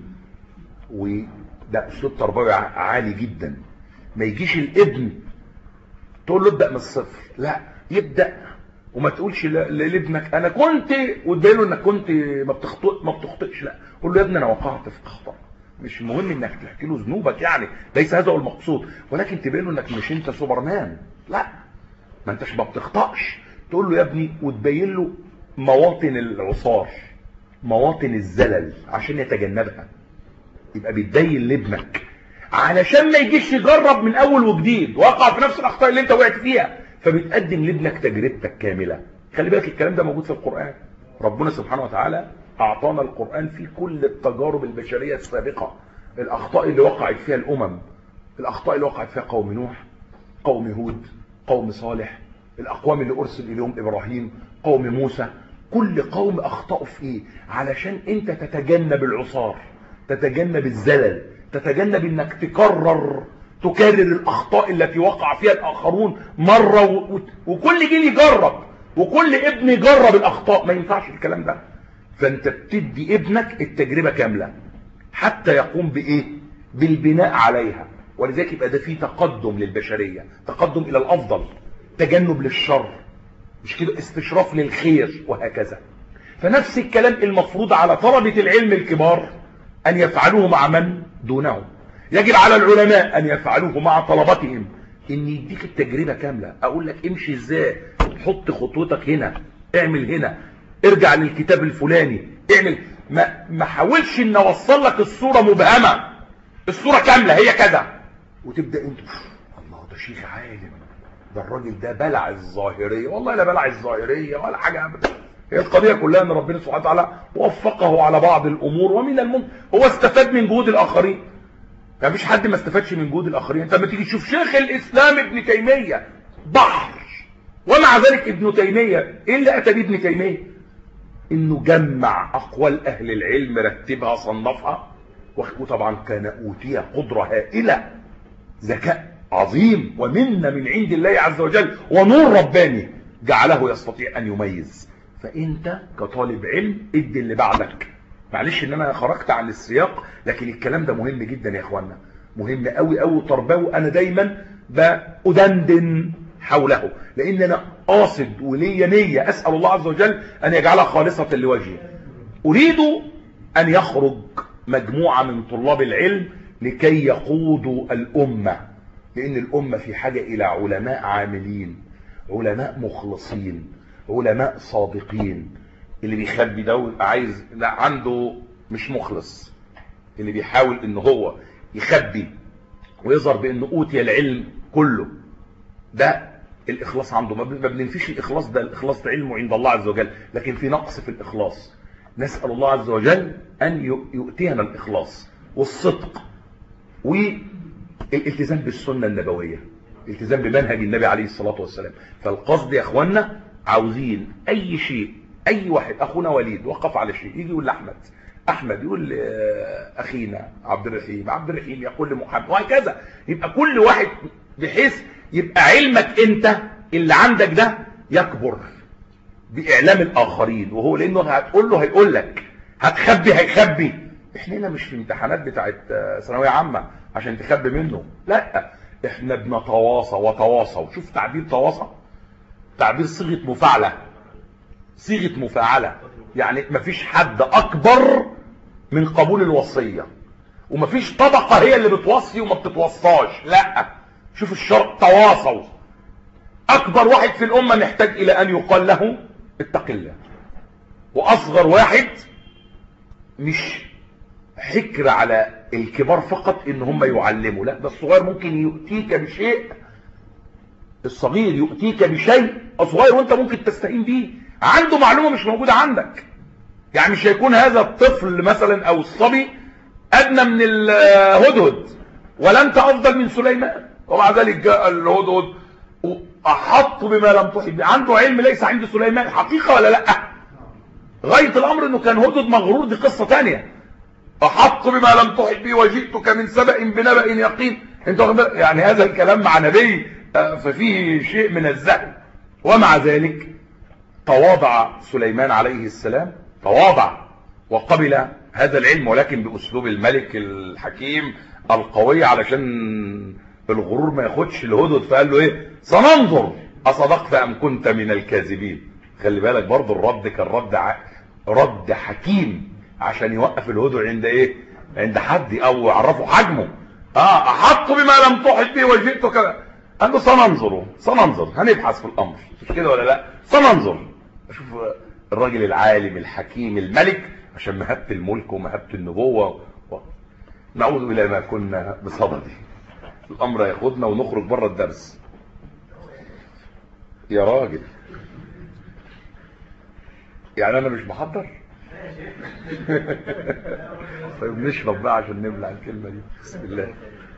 وده أسلوب تربوي عالي جدا. ما يجيش الابن تقول له ابدأ من الصفر، لا، يبدأ وما تقولش لابنك انا كنت وتبين له انك كنت ما بتخطئ ما بتخطئش، لا، قول له يا ابني انا وقعت في خطأ. مش مهم انك تحكي له ذنوبك، يعني ليس هذا هو المقصود، ولكن تبين له انك مش انت سوبرمان، لا، ما انتش ما بتخطئش. تقول له يا ابني وتبين له مواطن العصار، مواطن الزلل عشان يتجنبها. يبقى بتبين لابنك علشان ما يجيش يجرب من اول وجديد وقع في نفس الاخطاء اللي انت وقعت فيها، فبتقدم لابنك تجربتك كاملة. خلي بالك الكلام ده موجود في القرآن. ربنا سبحانه وتعالى أعطانا القرآن في كل التجارب البشرية السابقة، الأخطاء اللي وقعت فيها الأمم، الأخطاء اللي وقعت فيها قوم نوح، قوم هود، قوم صالح، الأقوام اللي أرسل إليهم إبراهيم، قوم موسى. كل قوم أخطأوا في إيه؟ علشان أنت تتجنب العصار، تتجنب الزلل، تتجنب أنك تكرر تكرر الأخطاء التي وقع فيها الآخرون مرة و... و... وكل جيل يجرب وكل ابن يجرب الأخطاء. ما ينفعش الكلام ده. فأنت بتدي ابنك التجربة كاملة حتى يقوم بإيه؟ بالبناء عليها. ولذلك يبقى ده فيه تقدم للبشرية، تقدم إلى الأفضل، تجنب للشر، مش كده، استشراف للخير، وهكذا. فنفس الكلام المفروض على طلبة العلم الكبار أن يفعلوه مع من دونهم. يجب على العلماء أن يفعلوه مع طلبتهم، إن يديك التجربة كاملة. أقول لك امشي إزاي، حط خطوتك هنا، اعمل هنا، ارجع للكتاب الفلاني، اعمل. ما, ما حاولش إن أوصل لك الصورة مبهمة، الصورة كاملة هي كذا، وتبدأ أنت الله ده شيخ عالم، ده الراجل ده بلع الظاهرية. والله لا بلع الظاهرية ولا حاجة أبدا. هي القضية كلها أن ربنا سبحانه وتعالى وفقه على بعض الأمور، ومن الممكن هو استفاد من جهود الآخرين. يعني مفيش حد ما استفادش من جهود الآخرين. انت لما تيجي تشوف شيخ الإسلام ابن تيمية بحر، ومع ذلك ابن تيمية ايه اللي أتى بابن تيمية؟ انه جمع أقوال أهل العلم، رتبها، صنفها، وطبعا كان أوتي قدرة هائلة، ذكاء عظيم، ومنة من عند الله عز وجل، ونور رباني جعله يستطيع أن يميز. فأنت كطالب علم ادي اللي بعدك. معلش ان انا خرجت عن السياق، لكن الكلام ده مهم جدا يا اخوانا. مهم قوي قوي تربوي، انا دايما بأدندن حوله، لان انا قاصد ولي نية اسأل الله عز وجل ان يجعلها خالصة لوجهه. اريد ان يخرج مجموعة من طلاب العلم لكي يقودوا الامة، لان الامة في حاجة الى علماء عاملين، علماء مخلصين، علماء صادقين. اللي بيخبي ده ويبقى عايز، لا عنده مش مخلص، اللي بيحاول ان هو يخبي ويظهر بانه اوتي العلم كله، ده الاخلاص عنده ما بننفيش الاخلاص، ده الاخلاص ده علمه عند الله عز وجل، لكن في نقص في الاخلاص. نسأل الله عز وجل ان يؤتينا الاخلاص والصدق والالتزام بالسنة النبوية، الالتزام بمنهج النبي عليه الصلاة والسلام. فالقصد يا اخوانا، عاوزين اي شيء، اي واحد، اخونا وليد وقف على شيء يجي يقول لاحمد، احمد يقول اخينا عبد الرحيم، عبد الرحيم يقول لمحمد، وهكذا. يبقى كل واحد بحيث يبقى علمك انت اللي عندك ده يكبر باعلام الاخرين، وهو لانه هتقول له هيقول لك، هتخبي هيخبي. احنا هنا مش في امتحانات بتاعت ثانويه عامه عشان تخبي منه، لا، احنا بنتواصى وتواصى. وشوف تعبير تواصى، تعبير صيغه مفاعله، صيغه مفاعله، يعني مفيش حد اكبر من قبول الوصيه، ومفيش طبقه هي اللي بتوصي وما بتتوصاش، لا. شوف الشرع، تواصوا. اكبر واحد في الامه محتاج الى ان يقال له اتق الله، واصغر واحد مش حكر على الكبار فقط ان هم يعلموا، لا، ده الصغير ممكن يؤتيك بشيء، الصغير يؤتيك بشيء الصغير وانت ممكن تستعين به، عنده معلومه مش موجوده عندك. يعني مش هيكون هذا الطفل مثلا او الصبي ادنى من الهدهد ولا انت افضل من سليمان، ومع ذلك جاء الهدهد احط بما لم تحط به، عنده علم ليس عند سليمان، حقيقه ولا لا؟ غايه الامر انه كان هدهد مغرور، دي قصه ثانيه. احط بما لم تحط به وجئتك من سبأ بنبأ يقين، انت يعني هذا الكلام مع نبي ففيه شيء من الزهد. ومع ذلك تواضع سليمان عليه السلام، تواضع وقبل هذا العلم، ولكن باسلوب الملك الحكيم القوي علشان الغرور ما ياخدش الهدهد. فقال له ايه؟ سننظر اصدقت ام كنت من الكاذبين. خلي بالك برضو الرد كان رد ع... رد حكيم عشان يوقف الهدهد عند ايه؟ عند حد او يعرفه حجمه. اه احط بما لم تحط به وجئتك، قال له سننظر سننظر هنبحث في الامر، مش كده ولا لا؟ سننظر. اشوف الراجل العالم الحكيم الملك عشان مهبة الملك ومهبة النبوة و... نعود الى ما كنا بصدده. الامر ياخدنا ونخرج بره الدرس يا راجل. يعني انا مش محضر. طيب نشرب بقى عشان نبلع الكلمة دي. بسم الله.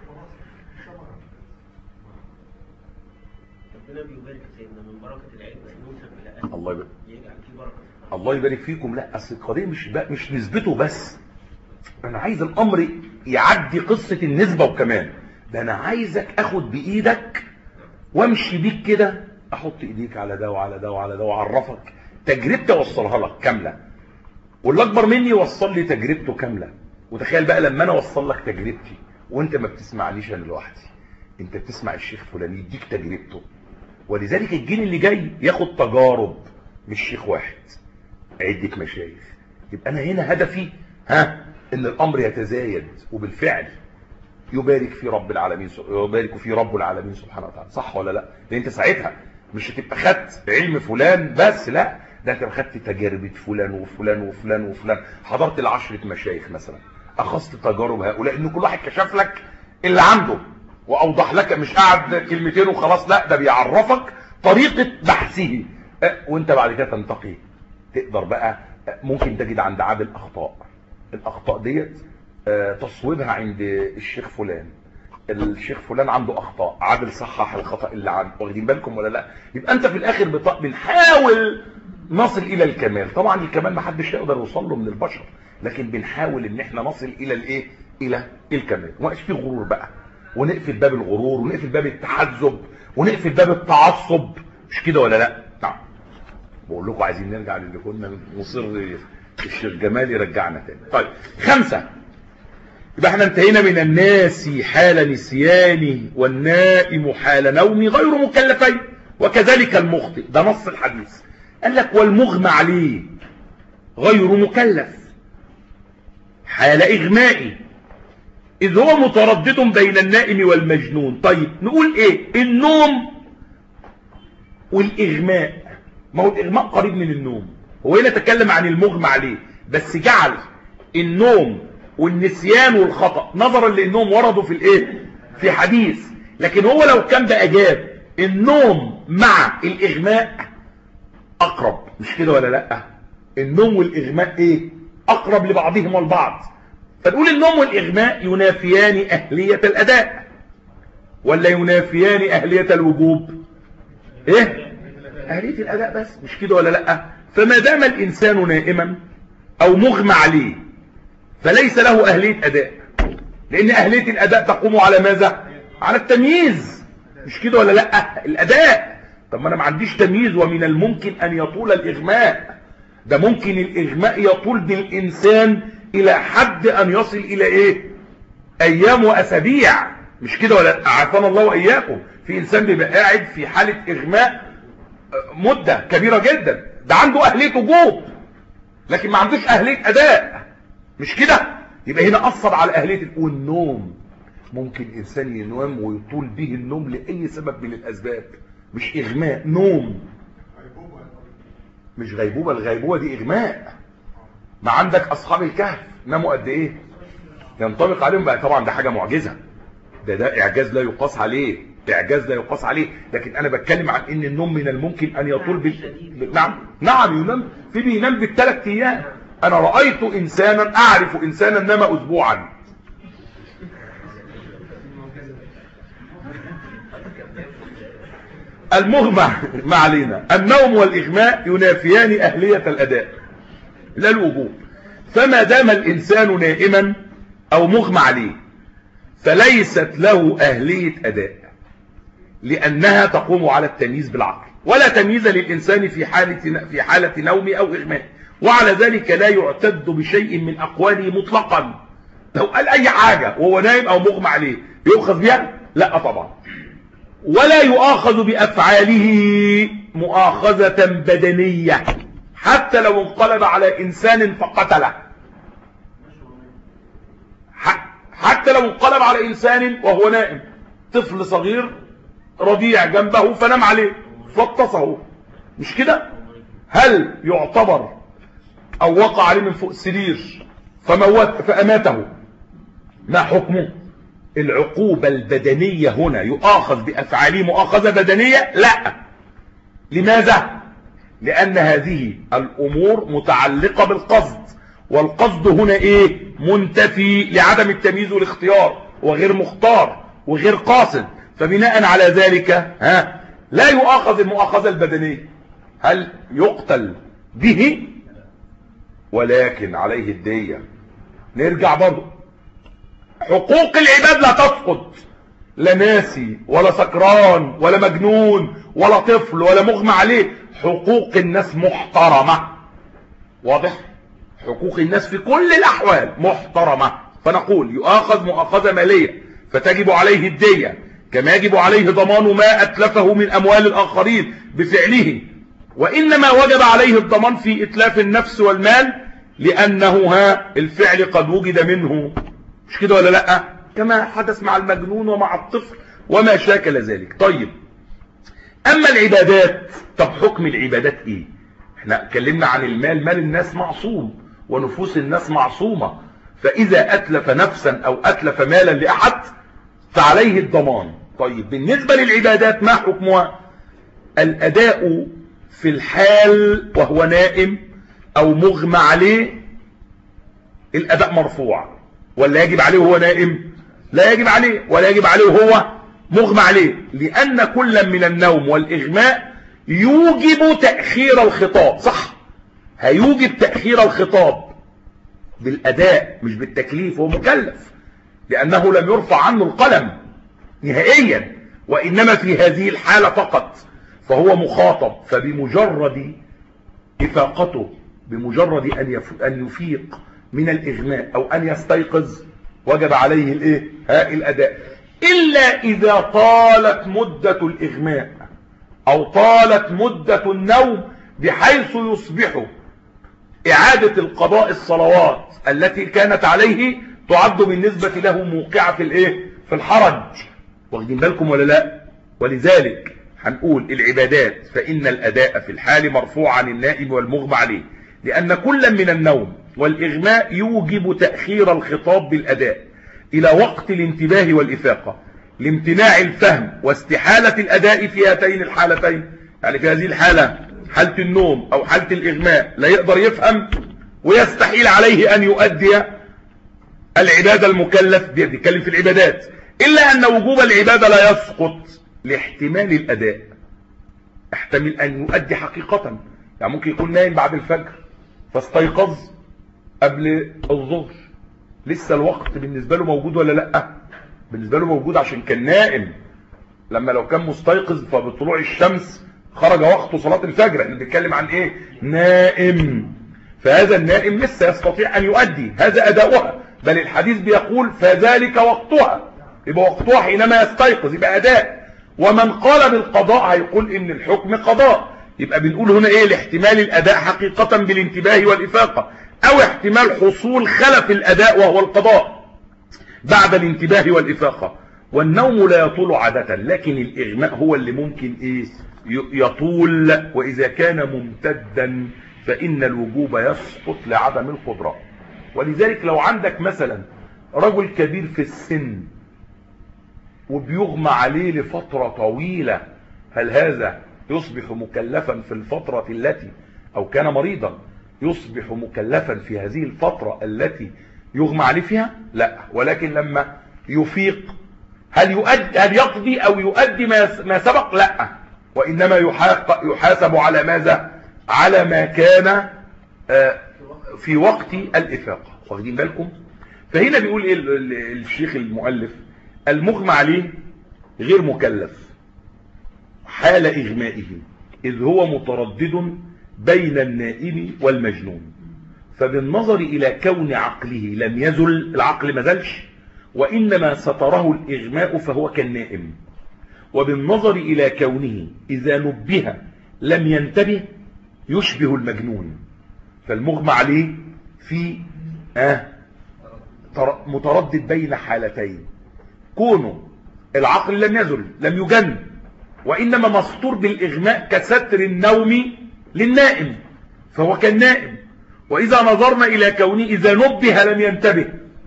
ربنا بيبارك سيدنا من بركة العلم نوصل الى اهل الله يبارك. يجعل في بركة. الله يبارك فيكم. لا اصل القضيه مش بقى مش نسبته بس، انا عايز الامر يعدي قصه النسبه وكمان، ده انا عايزك اخد بايدك وامشي بيك كده، احط ايديك على ده وعلى ده وعلى ده واعرفك تجربتي اوصلها لك كامله، واللي اكبر مني يوصل لي تجربته كامله. وتخيل بقى لما انا اوصل لك تجربتي وانت ما بتسمعنيش انا لوحدي، انت بتسمع الشيخ فلان يديك تجربته. ولذلك الجيل اللي جاي ياخد تجارب مش شيخ واحد، عدة مشايخ. يبقى انا هنا هدفي ها ان الامر يتزايد، وبالفعل يبارك في رب العالمين، يبارك في رب العالمين سبحانه وتعالى. صح ولا لا؟ لان انت ساعتها مش هتبقى خدت علم فلان بس، لا، ده انت خدت تجارب فلان وفلان وفلان وفلان، حضرت العشرة مشايخ مثلا، اخذت تجارب هؤلاء، ان كل واحد كشف لك اللي عنده واوضح لك، مش قاعد كلمتين وخلاص، لا، ده بيعرفك طريقة بحثه، وانت بعد كده تنتقي. تقدر بقى ممكن تجد عند عادل اخطاء، الاخطاء ديت تصويبها عند الشيخ فلان، الشيخ فلان عنده اخطاء، عادل صحح الخطأ اللي عنده. واخدين بالكم ولا لا؟ يبقى انت في الاخر بنحاول نصل الى الكمال. طبعا الكمال ما حدش يقدر يوصل له من البشر، لكن بنحاول ان احنا نصل الى الايه؟ الى الكمال. وما يبقاش فيه غرور بقى، ونقفل باب الغرور، ونقفل باب التحزب، ونقفل باب التعصب، مش كده ولا لا؟ نعم. بقول لكم عايزين نرجع للي كنا مصر الشيخ جمال يرجعنا تاني. طيب خمسة، يبقى احنا انتهينا من الناس حال نسيانه والنائم حال نومه غير مكلفين، وكذلك المخطئ. ده نص الحديث. قال لك والمغمى عليه غير مكلف حال إغمائه، إذ هو متردد بين النائم والمجنون. طيب نقول إيه؟ النوم والإغماء، ما هو الإغماء قريب من النوم. هو هنا تكلم عن المغمى عليه، بس جعل النوم والنسيان والخطأ نظرا لأنهم وردوا في الإيه؟ في حديث. لكن هو لو كان بقى جاب النوم مع الإغماء أقرب، مش كده ولا لأ؟ النوم والإغماء إيه؟ أقرب لبعضهم البعض. فتقول النوم والإغماء ينافيان أهلية الأداء ولا ينافيان أهلية الوجوب؟ إيه؟ أهلية الأداء بس، مش كده ولا لأ؟ فما دام الإنسان نائما أو مغمى عليه فليس له أهلية أداء، لأن أهلية الأداء تقوم على ماذا؟ على التمييز، مش كده ولا لأ؟ الأداء. طب ما أنا ما عنديش تمييز، ومن الممكن أن يطول الإغماء. ده ممكن الإغماء يطول بالإنسان إلى حد أن يصل إلى إيه؟ أيام وأسابيع، مش كده ولا؟ عافانا الله وإياكم. في إنسان بيبقى قاعد في حالة إغماء مدة كبيرة جدا، ده عنده أهلية وجوب لكن ما عندوش أهلية أداء، مش كده؟ يبقى هنا أثر على أهلية. والنوم ممكن إنسان ينام ويطول به النوم لأي سبب من الأسباب، مش إغماء، نوم مش غيبوبة. الغيبوبة دي إغماء. ما عندك أصحاب الكهف ناموا قد إيه؟ ينطبق عليهم بقى. طبعا ده حاجة معجزة، ده ده إعجاز لا يقاس عليه، إعجاز لا يقاس عليه. لكن أنا بتكلم عن إن النوم من الممكن أن يطول بال... نعم نعم ينام في بينام بالثلاث أيام. أنا رأيت إنسانا، أعرف إنسانا نام أسبوعا. المغمى ما علينا. النوم والإغماء ينافيان أهلية الأداء لا الوجوب. فما دام الإنسان نائما أو مغمى عليه فليست له أهلية أداء، لأنها تقوم على التمييز بالعقل، ولا تمييز للإنسان في حالة في حالة نوم أو إغماء. وعلى ذلك لا يعتد بشيء من أقواله مطلقا. لو قال أي حاجة وهو نائم أو مغمى عليه يؤخذ بها؟ لا طبعا. ولا يؤاخذ بأفعاله مؤاخذة بدنية، حتى لو انقلب على إنسان فقتله، حتى لو انقلب على إنسان وهو نائم، طفل صغير رضيع جنبه فنام عليه فاتصه، مش كده؟ هل يعتبر أو وقع عليه من فوق السرير فموت فأماته؟ ما حكمه؟ العقوبة البدنية هنا يؤاخذ بأفعاله مؤاخذة بدنية؟ لا. لماذا؟ لأن هذه الأمور متعلقة بالقصد، والقصد هنا إيه؟ منتفي لعدم التمييز والاختيار، وغير مختار وغير قاصد. فبناء على ذلك ها لا يؤاخذ المؤاخذة البدنية. هل يقتل به؟ ولكن عليه الدية. نرجع برضه، حقوق العباد لا تسقط، لا ناسي ولا سكران ولا مجنون ولا طفل ولا مغمى عليه. حقوق الناس محترمة، واضح؟ حقوق الناس في كل الأحوال محترمة. فنقول يؤاخذ مؤاخذة مالية فتجب عليه الدية، كما يجب عليه ضمان ما أتلفه من أموال الآخرين بفعله. وإنما وجب عليه الضمان في إتلاف النفس والمال لأنه ها الفعل قد وجد منه، مش كده ولا لأ؟ كما حدث مع المجنون ومع الطفل وما شاكل ذلك. طيب أما العبادات، طب حكم العبادات إيه؟ احنا اتكلمنا عن المال، مال الناس معصوم ونفوس الناس معصومة، فإذا أتلف نفسا أو أتلف مالا لأحد فعليه الضمان. طيب بالنسبة للعبادات ما حكمها؟ الأداء في الحال وهو نائم أو مغمى عليه، الأداء مرفوع. ولا يجب عليه وهو نائم؟ لا يجب عليه، ولا يجب عليه وهو مغمى عليه، لأن كل من النوم والإغماء يوجب تأخير الخطاب. صح، هيوجب تأخير الخطاب بالأداء مش بالتكليف. هو مكلف لأنه لم يرفع عنه القلم نهائيا، وإنما في هذه الحالة فقط فهو مخاطب. فبمجرد إفاقته، بمجرد أن يفيق من الإغماء أو أن يستيقظ وجب عليه الايه ها الاداء، الا اذا طالت مدة الاغماء او طالت مدة النوم بحيث يصبح اعادة القضاء الصلوات التي كانت عليه تعد بالنسبة له موقعة في الايه في الحرج. واخدين بالكم ولا لا؟ ولذلك هنقول العبادات فإن الأداء في الحال مرفوع عن النائم والمغمى عليه، لأن كل من النوم والإغماء يوجب تأخير الخطاب بالأداء إلى وقت الانتباه والإفاقة لامتناع الفهم واستحالة الأداء في هاتين الحالتين. يعني في هذه الحالة حالة النوم أو حالة الإغماء لا يقدر يفهم ويستحيل عليه أن يؤدي العبادة المكلف، بيتكلم في العبادات، إلا أن وجوب العبادة لا يسقط لاحتمال الأداء، احتمل أن يؤدي حقيقة. يعني ممكن يكون نايم بعد الفجر فاستيقظ قبل الظهر، لسه الوقت بالنسبة له موجود ولا لأ؟ بالنسبة له موجود عشان كان نائم. لما لو كان مستيقظ فبطلوع الشمس خرج وقت صلاة الفجر. احنا بنتكلم عن ايه؟ نائم. فهذا النائم لسه يستطيع أن يؤدي، هذا أداؤها، بل الحديث بيقول فذلك وقتها، يبقى وقتها حينما يستيقظ، يبقى أداء. ومن قال بالقضاء هيقول ان الحكم قضاء. يبقى بنقول هنا ايه؟ لاحتمال الأداء حقيقة بالانتباه والإفاقة، او احتمال حصول خلف الأداء وهو القضاء بعد الانتباه والإفاقة. والنوم لا يطول عادة، لكن الإغماء هو اللي ممكن ايه يطول، وإذا كان ممتدا فإن الوجوب يسقط لعدم القدرة. ولذلك لو عندك مثلا رجل كبير في السن وبيغمى عليه لفترة طويلة، هل هذا يصبح مكلفا في الفترة التي، أو كان مريضا يصبح مكلفا في هذه الفترة التي يغمى عليه فيها؟ لا. ولكن لما يفيق هل يؤدي، هل يقضي أو يؤدي ما سبق؟ لا، وإنما يحاسب على ماذا؟ على ما كان في وقت الإفاقة. واخدين بالكم؟ فهنا بيقول ايه الشيخ المؤلف؟ المغمى عليه غير مكلف حال إغمائه، إذ هو متردد بين النائم والمجنون، فبالنظر إلى كون عقله لم يزل، العقل ما زلش، وإنما ستره الإغماء فهو كالنائم. وبالنظر إلى كونه إذا نبه لم ينتبه يشبه المجنون. فالمغمى عليه في آه متردد بين حالتين، كونه العقل لم يزل لم يجن، وإنما مستور بالإغماء كستر النوم للنائم فهو كالنائم. وإذا نظرنا إلى كونه إذا نبه لم ينتبه،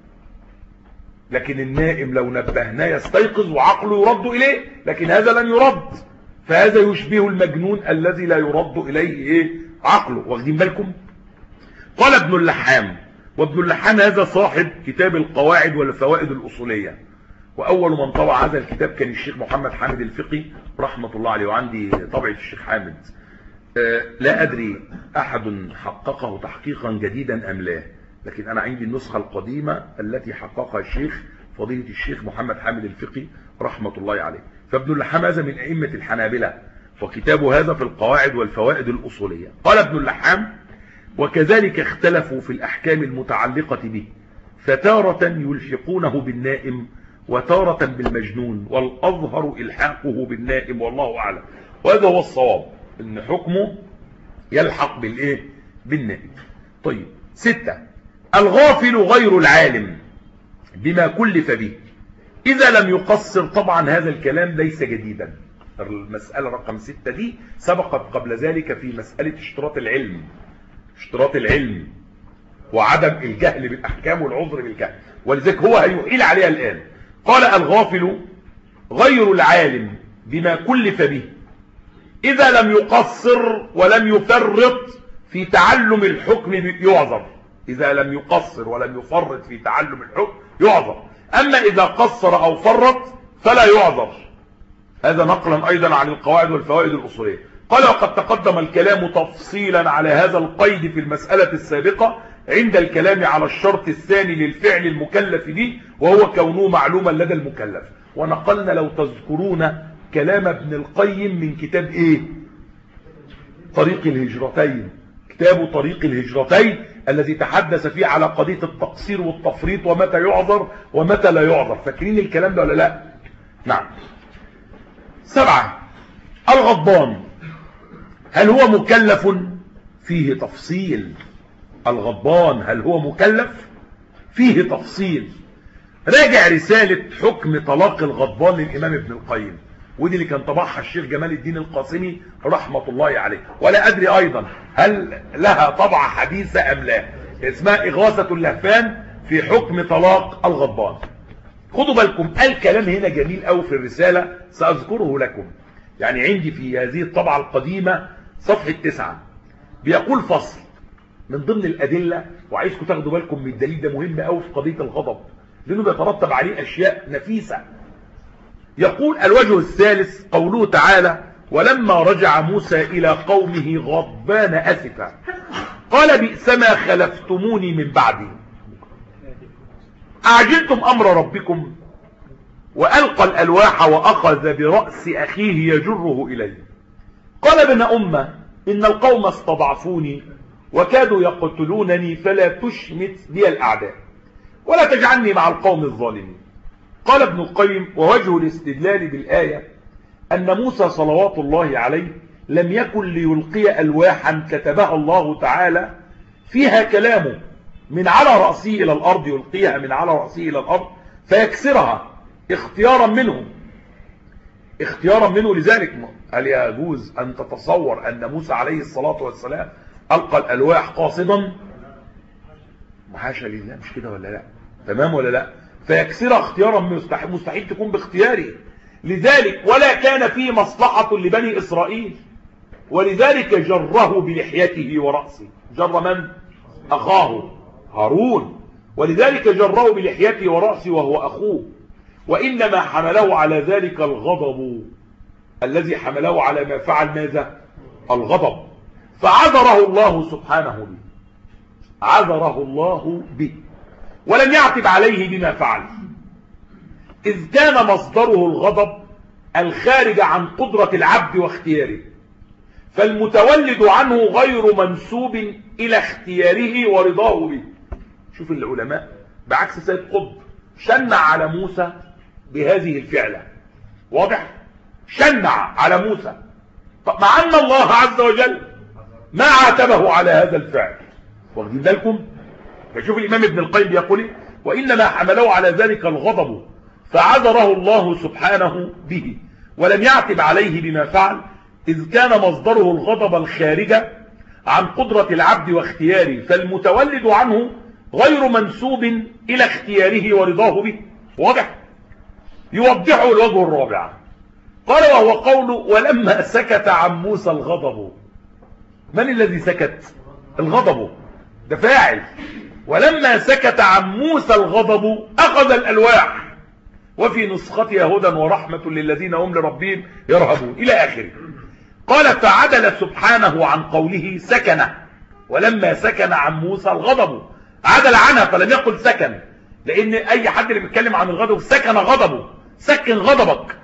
لكن النائم لو نبهناه يستيقظ وعقله يرد إليه، لكن هذا لن يرد، فهذا يشبه المجنون الذي لا يرد إليه إيه؟ عقله. واخدين بالكم؟ قال ابن اللحام، وابن اللحام هذا صاحب كتاب القواعد والفوائد الأصولية، وأول من طبع هذا الكتاب كان الشيخ محمد حامد الفقي رحمة الله عليه، وعندي طبعة الشيخ حامد. أه لا أدري أحد حققه تحقيقا جديدا أم لا، لكن أنا عندي النسخة القديمة التي حققها الشيخ فضيلة الشيخ محمد حامد الفقي رحمة الله عليه. فابن اللحام هذا من أئمة الحنابلة، وكتابه هذا في القواعد والفوائد الأصولية. قال ابن اللحام: وكذلك اختلفوا في الأحكام المتعلقة به، فتارة يلحقونه بالنائم وتارة بالمجنون، والأظهر إلحاقه بالنائم والله أعلم. وهذا هو الصواب، إن حكمه يلحق بالإيه؟ بالنائم. طيب، ستة: الغافل غير العالم بما كلف به إذا لم يقصر. طبعا هذا الكلام ليس جديدا، المسألة رقم ستة دي سبقت قبل ذلك في مسألة اشتراط العلم، اشتراط العلم وعدم الجهل بالأحكام والعذر بالجهل، ولذلك هو هيحيل عليها الآن. قال: الغافل غير العالم بما كلف به إذا لم يقصر ولم يفرط في تعلم الحكم يعذر. إذا لم يقصر ولم يفرط في تعلم الحكم يعذر، أما إذا قصر أو فرط فلا يعذر. هذا نقلا أيضا عن القواعد والفوائد الأصولية. قال: وقد تقدم الكلام تفصيلا على هذا القيد في المسألة السابقة عند الكلام على الشرط الثاني للفعل المكلف به، وهو كونه معلوما لدى المكلف. ونقلنا لو تذكرون كلام ابن القيم من كتاب ايه؟ طريق الهجرتين. كتاب طريق الهجرتين الذي تحدث فيه على قضية التقصير والتفريط ومتى يعذر ومتى لا يعذر. فاكرين الكلام ده ولا لا؟ نعم. سبعة، الغضبان هل هو مكلف؟ فيه تفصيل. الغضبان هل هو مكلف؟ فيه تفصيل. راجع رسالة حكم طلاق الغضبان للإمام ابن القيم، ودي اللي كان طبعها الشيخ جمال الدين القاسمي رحمة الله عليه، ولا أدري أيضا هل لها طبعة حديثة أم لا، اسمها إغاثة اللهفان في حكم طلاق الغضبان. خدوا بالكم، الكلام هنا جميل أوي في الرسالة، سأذكره لكم. يعني عندي في هذه الطبعة القديمة صفحة تسعة بيقول فصل من ضمن الأدلة، وعايزكم تاخدوا بالكم من الدليل ده، مهم أوي في قضية الغضب لأنه بيترتب عليه أشياء نفيسة. يقول الوجه الثالث قوله تعالى: ولما رجع موسى إلى قومه غضبان أسفا قال بئسما خلفتموني من بعدي أعجلتم أمر ربكم. وألقى الألواح وأخذ برأس أخيه يجره إليه قال ابن أمة إن القوم استضعفوني وكادوا يقتلونني فلا تشمت بي الأعداء ولا تجعلني مع القوم الظالمين. قال ابن القيم: ووجه الاستدلال بالآية أن موسى صلوات الله عليه لم يكن ليلقي ألواحا كتبها الله تعالى فيها كلامه من على رأسه إلى الأرض، يلقيها من على رأسه إلى الأرض فيكسرها اختيارا منه اختيارا منه لذلك هل يجوز أن تتصور أن موسى عليه الصلاة والسلام ألقى الألواح قاصدا؟ محاشا لله، مش كده ولا لا؟ تمام ولا لا؟ فيكسرها اختيارا مستحيل, مستحيل تكون باختياره. لذلك ولا كان فيه مصلحة لبني إسرائيل، ولذلك جره بلحيته ورأسه. جر من؟ أخاه هارون. ولذلك جره بلحيته ورأسه وهو أخوه، وإنما حمله على ذلك الغضب الذي حمله على ما فعل. ماذا؟ الغضب. فعذره الله سبحانه به، عذره الله به ولم يعتب عليه بما فعل، إذ كان مصدره الغضب الخارج عن قدرة العبد واختياره، فالمتولد عنه غير منسوب إلى اختياره ورضاه به. شوف العلماء بعكس سيد قطب شنع على موسى بهذه الفعلة، واضح؟ شنع على موسى، مع أن الله عز وجل ما عاتبه على هذا الفعل. واخدين بالكم؟ فشوف الإمام ابن القيم يقول: وإنما حمله على ذلك الغضب فعذره الله سبحانه به ولم يعتب عليه بما فعل، إذ كان مصدره الغضب الخارج عن قدرة العبد واختياره، فالمتولد عنه غير منسوب إلى اختياره ورضاه به. واضح؟ يوضحه الوجه الرابع، قال: وهو قوله ولما سكت عن موسى الغضب. من الذي سكت؟ الغضب، ده فاعل. ولما سكت عن موسى الغضب أخذ الألواح، وفي نسختها هدى ورحمة للذين هم لربهم يرهبون إلى آخره. قال: فعدل سبحانه عن قوله سكن، ولما سكن عن موسى الغضب عدل عنها فلم يقل سكن، لأن أي حد اللي بيتكلم عن الغضب سكن غضبه، سكن غضبك.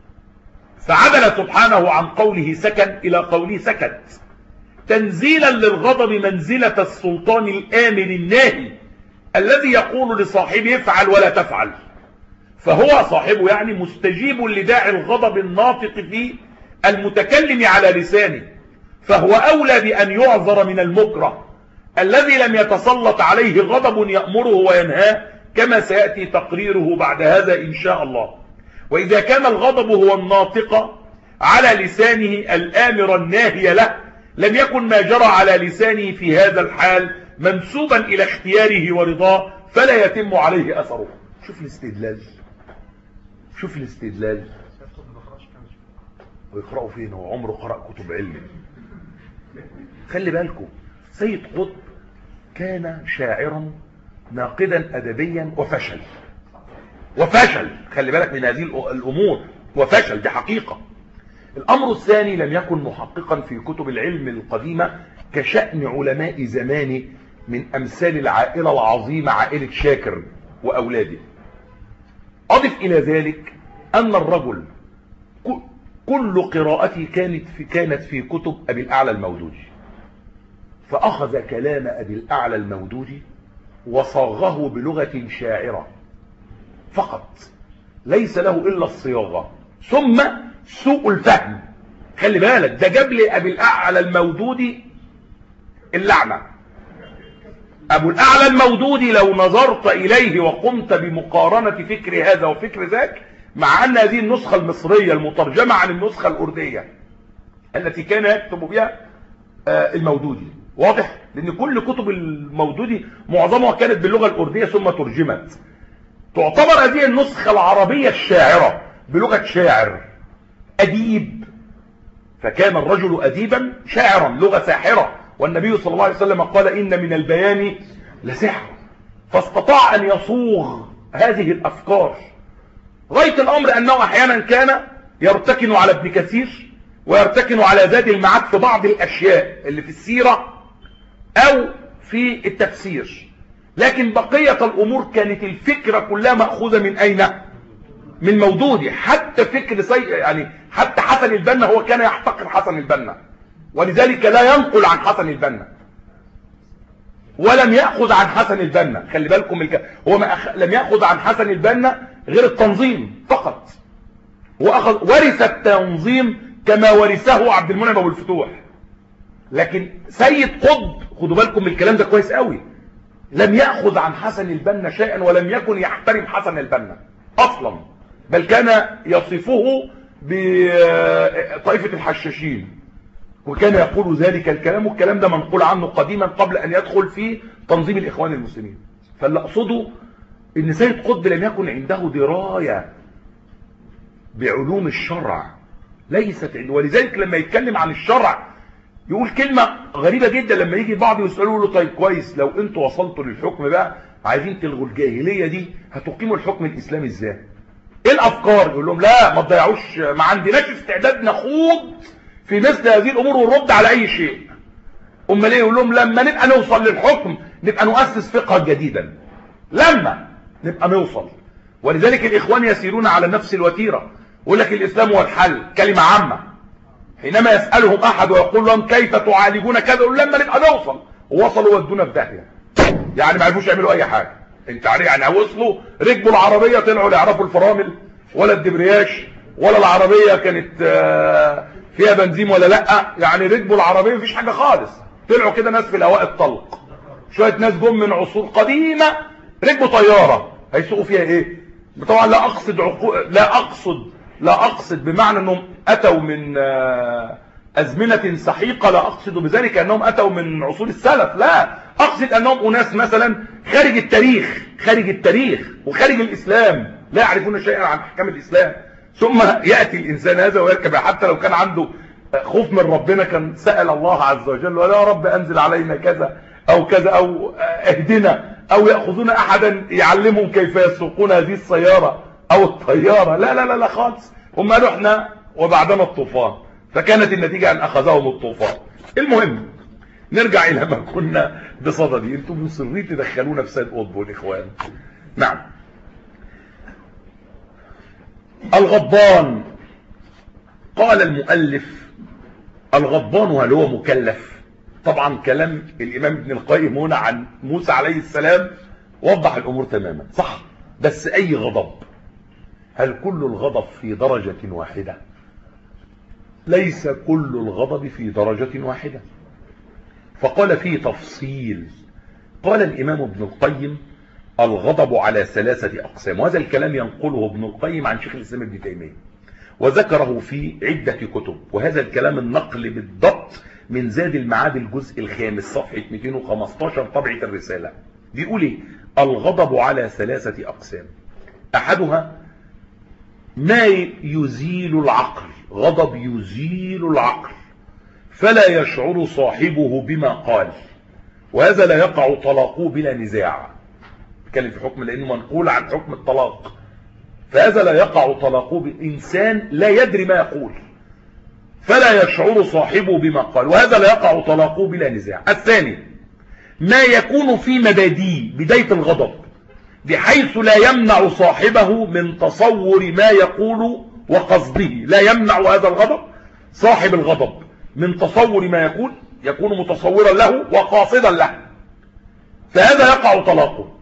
فعدل سبحانه عن قوله سكن إلى قوله سكت، تنزيلا للغضب منزلة السلطان الآمر الناهي الذي يقول لصاحبه افعل ولا تفعل، فهو صاحبه يعني مستجيب لداعي الغضب الناطق فيه المتكلم على لسانه، فهو أولى بأن يعذر من المكره الذي لم يتسلط عليه غضب يأمره وينهاه، كما سيأتي تقريره بعد هذا إن شاء الله. وإذا كان الغضب هو الناطق على لسانه الآمر الناهي له، لم يكن ما جرى على لسانه في هذا الحال منسوبا إلى اختياره ورضاه، فلا يتم عليه أثره. شوف الاستدلال، شوف الاستدلال. ويقرأوا فين؟ هو عمره قرأ كتب علم. خلي بالكم، سيد قطب كان شاعرا ناقدا أدبيا وفشل وفشل خلي بالك من هذه الأمور، وفشل، دي حقيقة. الأمر الثاني، لم يكن محققا في كتب العلم القديمة كشأن علماء زمانه من أمثال العائلة العظيمة عائلة شاكر وأولاده. أضف إلى ذلك أن الرجل كل قراءتي كانت في كانت في كتب أبي الأعلى المودودي، فأخذ كلام أبي الأعلى المودودي وصاغه بلغة شاعرة فقط، ليس له إلا الصياغة، ثم سوء الفهم. خلي بالك ده جاب لي أبي الأعلى المودودي اللعنة. أبو الأعلى المودودي لو نظرت إليه وقمت بمقارنة فكر هذا وفكر ذاك، مع أن هذه النسخة المصرية المترجمة عن النسخة الأردية التي كان يكتب بها المودودي، واضح؟ لأن كل كتب المودودي معظمها كانت باللغة الأردية ثم ترجمت. تعتبر هذه النسخة العربية الشاعرة بلغة شاعر أديب، فكان الرجل أديبا شاعرا، لغة ساحرة، والنبي صلى الله عليه وسلم قال إن من البيان لسحر، فاستطاع أن يصوغ هذه الأفكار. غاية الأمر أنه أحيانا كان يرتكن على ابن كثير ويرتكن على زاد المعاد في بعض الأشياء اللي في السيرة أو في التفسير، لكن بقية الأمور كانت الفكرة كلها مأخوذة من أين؟ من مودودي. حتى فكر سي... يعني حتى حسن البنا هو كان يحتقر حسن البنا، ولذلك لا ينقل عن حسن البنا ولم يأخذ عن حسن البنا. خلي بالكم الك... هو ما أخ... لم يأخذ عن حسن البنا غير التنظيم فقط، وأخذ ورث التنظيم كما ورثه عبد المنعم أبو الفتوح. لكن سيد قطب، خدوا بالكم من الكلام ده كويس قوي، لم يأخذ عن حسن البنا شيئا ولم يكن يحترم حسن البنا أصلا، بل كان يصفه بطائفة الحشاشين، وكان يقول ذلك الكلام، والكلام ده منقول عنه قديما قبل أن يدخل في تنظيم الإخوان المسلمين. فاللي أقصده إن سيد قطب لم يكن عنده دراية بعلوم الشرع، ليست عنده، ولذلك لما يتكلم عن الشرع يقول كلمة غريبة جدا. لما يجي بعض يسألوا له طيب كويس لو انتوا وصلتوا للحكم بقى عايزين تلغوا الجاهلية دي، هتقيموا الحكم الإسلامي ازاي؟ ايه الأفكار؟ يقول لهم لا ما تضيعوش، ما عندناش استعداد نخوض في مثل هذه الأمور ونرد على أي شيء. أمال ايه؟ يقول لهم لما نبقى نوصل للحكم نبقى نؤسس فقها جديدا، لما نبقى نوصل. ولذلك الإخوان يسيرون على نفس الوتيرة، يقول لك الإسلام هو الحل، كلمة عامة. حينما يسألهم أحد ويقول لهم كيف تعالجون كذا، يقول لما نبقى نوصل، ووصلوا ودونا في داهية، يعني ما عرفوش يعملوا أي حاجة. انت عارف يعني وصلوا ركبوا العربية طلعوا لا يعرفوا الفرامل ولا الدبرياش ولا العربية كانت فيها بنزين ولا لا، يعني ركبوا العربية مفيش حاجة خالص، طلعوا كده ناس في الهواء الطلق. شوية ناس جم من عصور قديمة ركبوا طيارة، هيسوقوا فيها ايه؟ طبعا لا اقصد عقو... لا اقصد لا اقصد بمعنى انهم اتوا من ازمنة سحيقة، لا اقصد بذلك انهم اتوا من عصور السلف، لا اقصد انهم اناس مثلا خارج التاريخ خارج التاريخ وخارج الاسلام، لا يعرفون شيئا عن احكام الاسلام. ثم ياتي الانسان هذا ويركب، حتى لو كان عنده خوف من ربنا كان سأل الله عز وجل ولا يا رب انزل علينا كذا او كذا او اهدنا، او ياخذون احدا يعلمهم كيف يسوقون هذه السياره او الطياره، لا لا لا لا خالص. هم قالوا احنا وبعدنا الطوفان، فكانت النتيجه ان اخذهم الطوفان. المهم نرجع الى ما كنا بصددي. انتم مصرين تدخلونا في سيد قطب والاخوان. نعم. الغضبان، قال المؤلف الغضبان هل هو مكلف؟ طبعا كلام الامام ابن القيم هنا عن موسى عليه السلام وضح الامور تماما، صح، بس اي غضب؟ هل كل الغضب في درجة واحدة؟ ليس كل الغضب في درجة واحدة، فقال فيه تفصيل. قال الامام ابن القيم الغضب على ثلاثة اقسام، وهذا الكلام ينقله ابن القيم عن شيخ الاسلام ابن تيمية وذكره في عدة كتب، وهذا الكلام النقل بالضبط من زاد المعاد الجزء الخامس صفحة مئتين وخمستاشر طبعة الرسالة. بيقول ايه؟ الغضب على ثلاثة اقسام، احدها ما يزيل العقل، غضب يزيل العقل فلا يشعر صاحبه بما قال، وهذا لا يقع طلاقه بلا نزاع. بتكلم في حكم لانه منقول عن حكم الطلاق، فهذا لا يقع طلاقه بإنسان لا يدري ما يقول فلا يشعر صاحبه بما قال، وهذا لا يقع طلاقه بلا نزاع. الثاني ما يكون في مبادئ بداية الغضب بحيث لا يمنع صاحبه من تصور ما يقول وقصده، لا يمنع هذا الغضب صاحب الغضب من تصور ما يقول يكون متصورا له وقاصدا له، فهذا يقع طلاقه.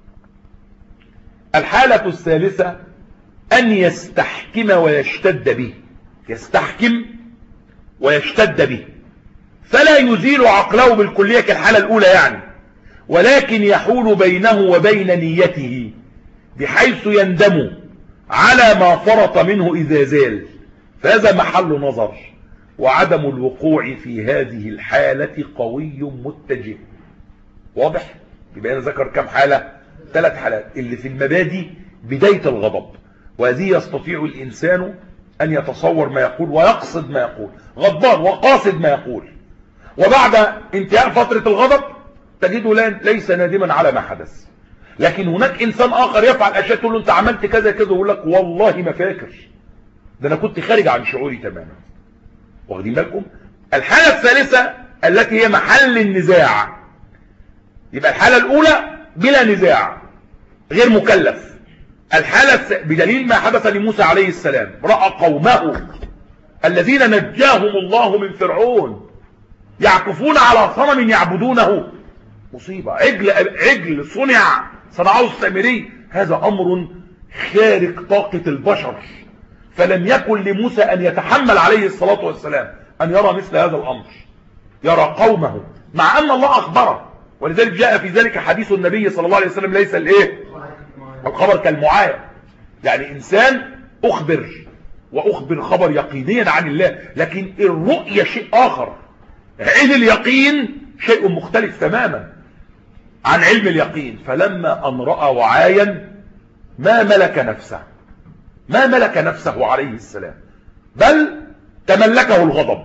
الحالة الثالثة أن يستحكم ويشتد به، يستحكم ويشتد به، فلا يزيل عقله بالكلية كالحالة الأولى يعني، ولكن يحول بينه وبين نيته بحيث يندم على ما فرط منه إذا زال، فهذا محل نظر، وعدم الوقوع في هذه الحالة قوي متجه. واضح؟ يبقى أنا ذكر كم حالة؟ ثلاث حالات. اللي في المبادئ بداية الغضب، وهذه يستطيع الإنسان أن يتصور ما يقول ويقصد ما يقول، غضبان وقاصد ما يقول، وبعد انتهاء فترة الغضب تجده ليس نادما على ما حدث. لكن هناك إنسان آخر يفعل أشياء تقول له أنت عملت كذا كذا، ويقول لك والله ما فاكر، ده أنا كنت خارج عن شعوري تماما. واخدين بالكم؟ الحالة الثالثة التي هي محل النزاع، يبقى الحالة الأولى بلا نزاع غير مكلف. الحالة الث... بدليل ما حدث لموسى عليه السلام، رأى قومه الذين نجاهم الله من فرعون يعكفون على صنم يعبدونه، مصيبة، عجل عجل صنع صنعه السامري، هذا أمر خارق طاقة البشر، فلم يكن لموسى أن يتحمل عليه الصلاة والسلام أن يرى مثل هذا الأمر، يرى قومه، مع أن الله أخبره. ولذلك جاء في ذلك حديث النبي صلى الله عليه وسلم، ليس الايه الخبر كالمعاية، يعني إنسان أخبر وأخبر خبر يقينيا عن الله، لكن الرؤية شيء آخر، علم اليقين شيء مختلف تماما عن علم اليقين. فلما أن رأى وعاين ما ملك نفسه، ما ملك نفسه عليه السلام، بل تملكه الغضب،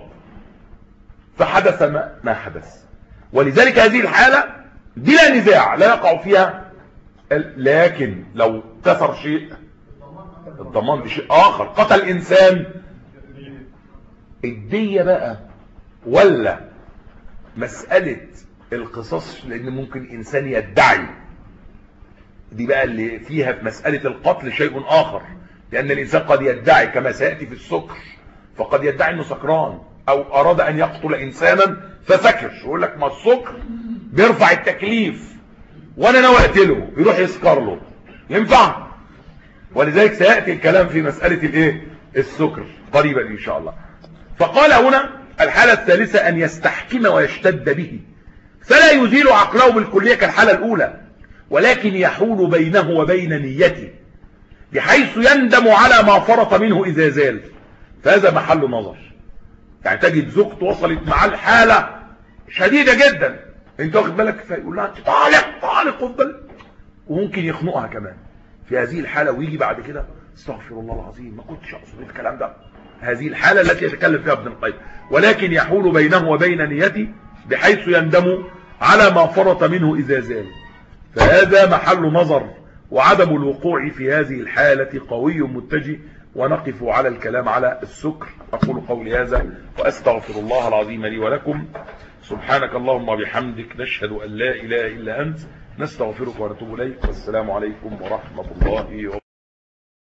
فحدث ما, ما حدث. ولذلك هذه الحالة بلا نزاع لا يقع فيها. لكن لو كسر شيء، الضمان بشيء آخر، قتل إنسان، الدية بقى، ولا مسألة القصاص، لأن ممكن إنسان يدعي، دي بقى اللي فيها في مسألة القتل شيء آخر، لأن الإنسان قد يدعي كما سيأتي في السكر، فقد يدعي أنه سكران أو أراد أن يقتل إنسانا فسكر، يقول لك ما السكر بيرفع التكليف وأنا ناوي أقتله، يروح يسكر له، ينفع؟ ولذلك سيأتي الكلام في مسألة الإيه؟ السكر قريبا إن شاء الله. فقال هنا الحالة الثالثة أن يستحكم ويشتد به، فلا يزيل عقله بالكلية كالحالة الأولى، ولكن يحول بينه وبين نيته بحيث يندم على ما فرط منه إذا زال، فهذا محل نظر. يعني تجد زوجته وصلت مع الحالة شديدة جدا، انت واخد بالك، فيقول لها انت طالق طالق قبل، وممكن يخنقها كمان في هذه الحالة، ويجي بعد كده استغفر الله العظيم ما كنتش اقصد الكلام ده. هذه الحالة التي يتكلم فيها ابن القيم، ولكن يحول بينه وبين نيته بحيث يندم على ما فرط منه إذا زال، فهذا محل نظر، وعدم الوقوع في هذه الحالة قوي متجه. ونقف على الكلام على السكر. أقول قولي هذا وأستغفر الله العظيم لي ولكم. سبحانك اللهم وبحمدك، نشهد أن لا إله إلا أنت، نستغفرك ونتوب إليك، والسلام عليكم ورحمة الله وبركاته.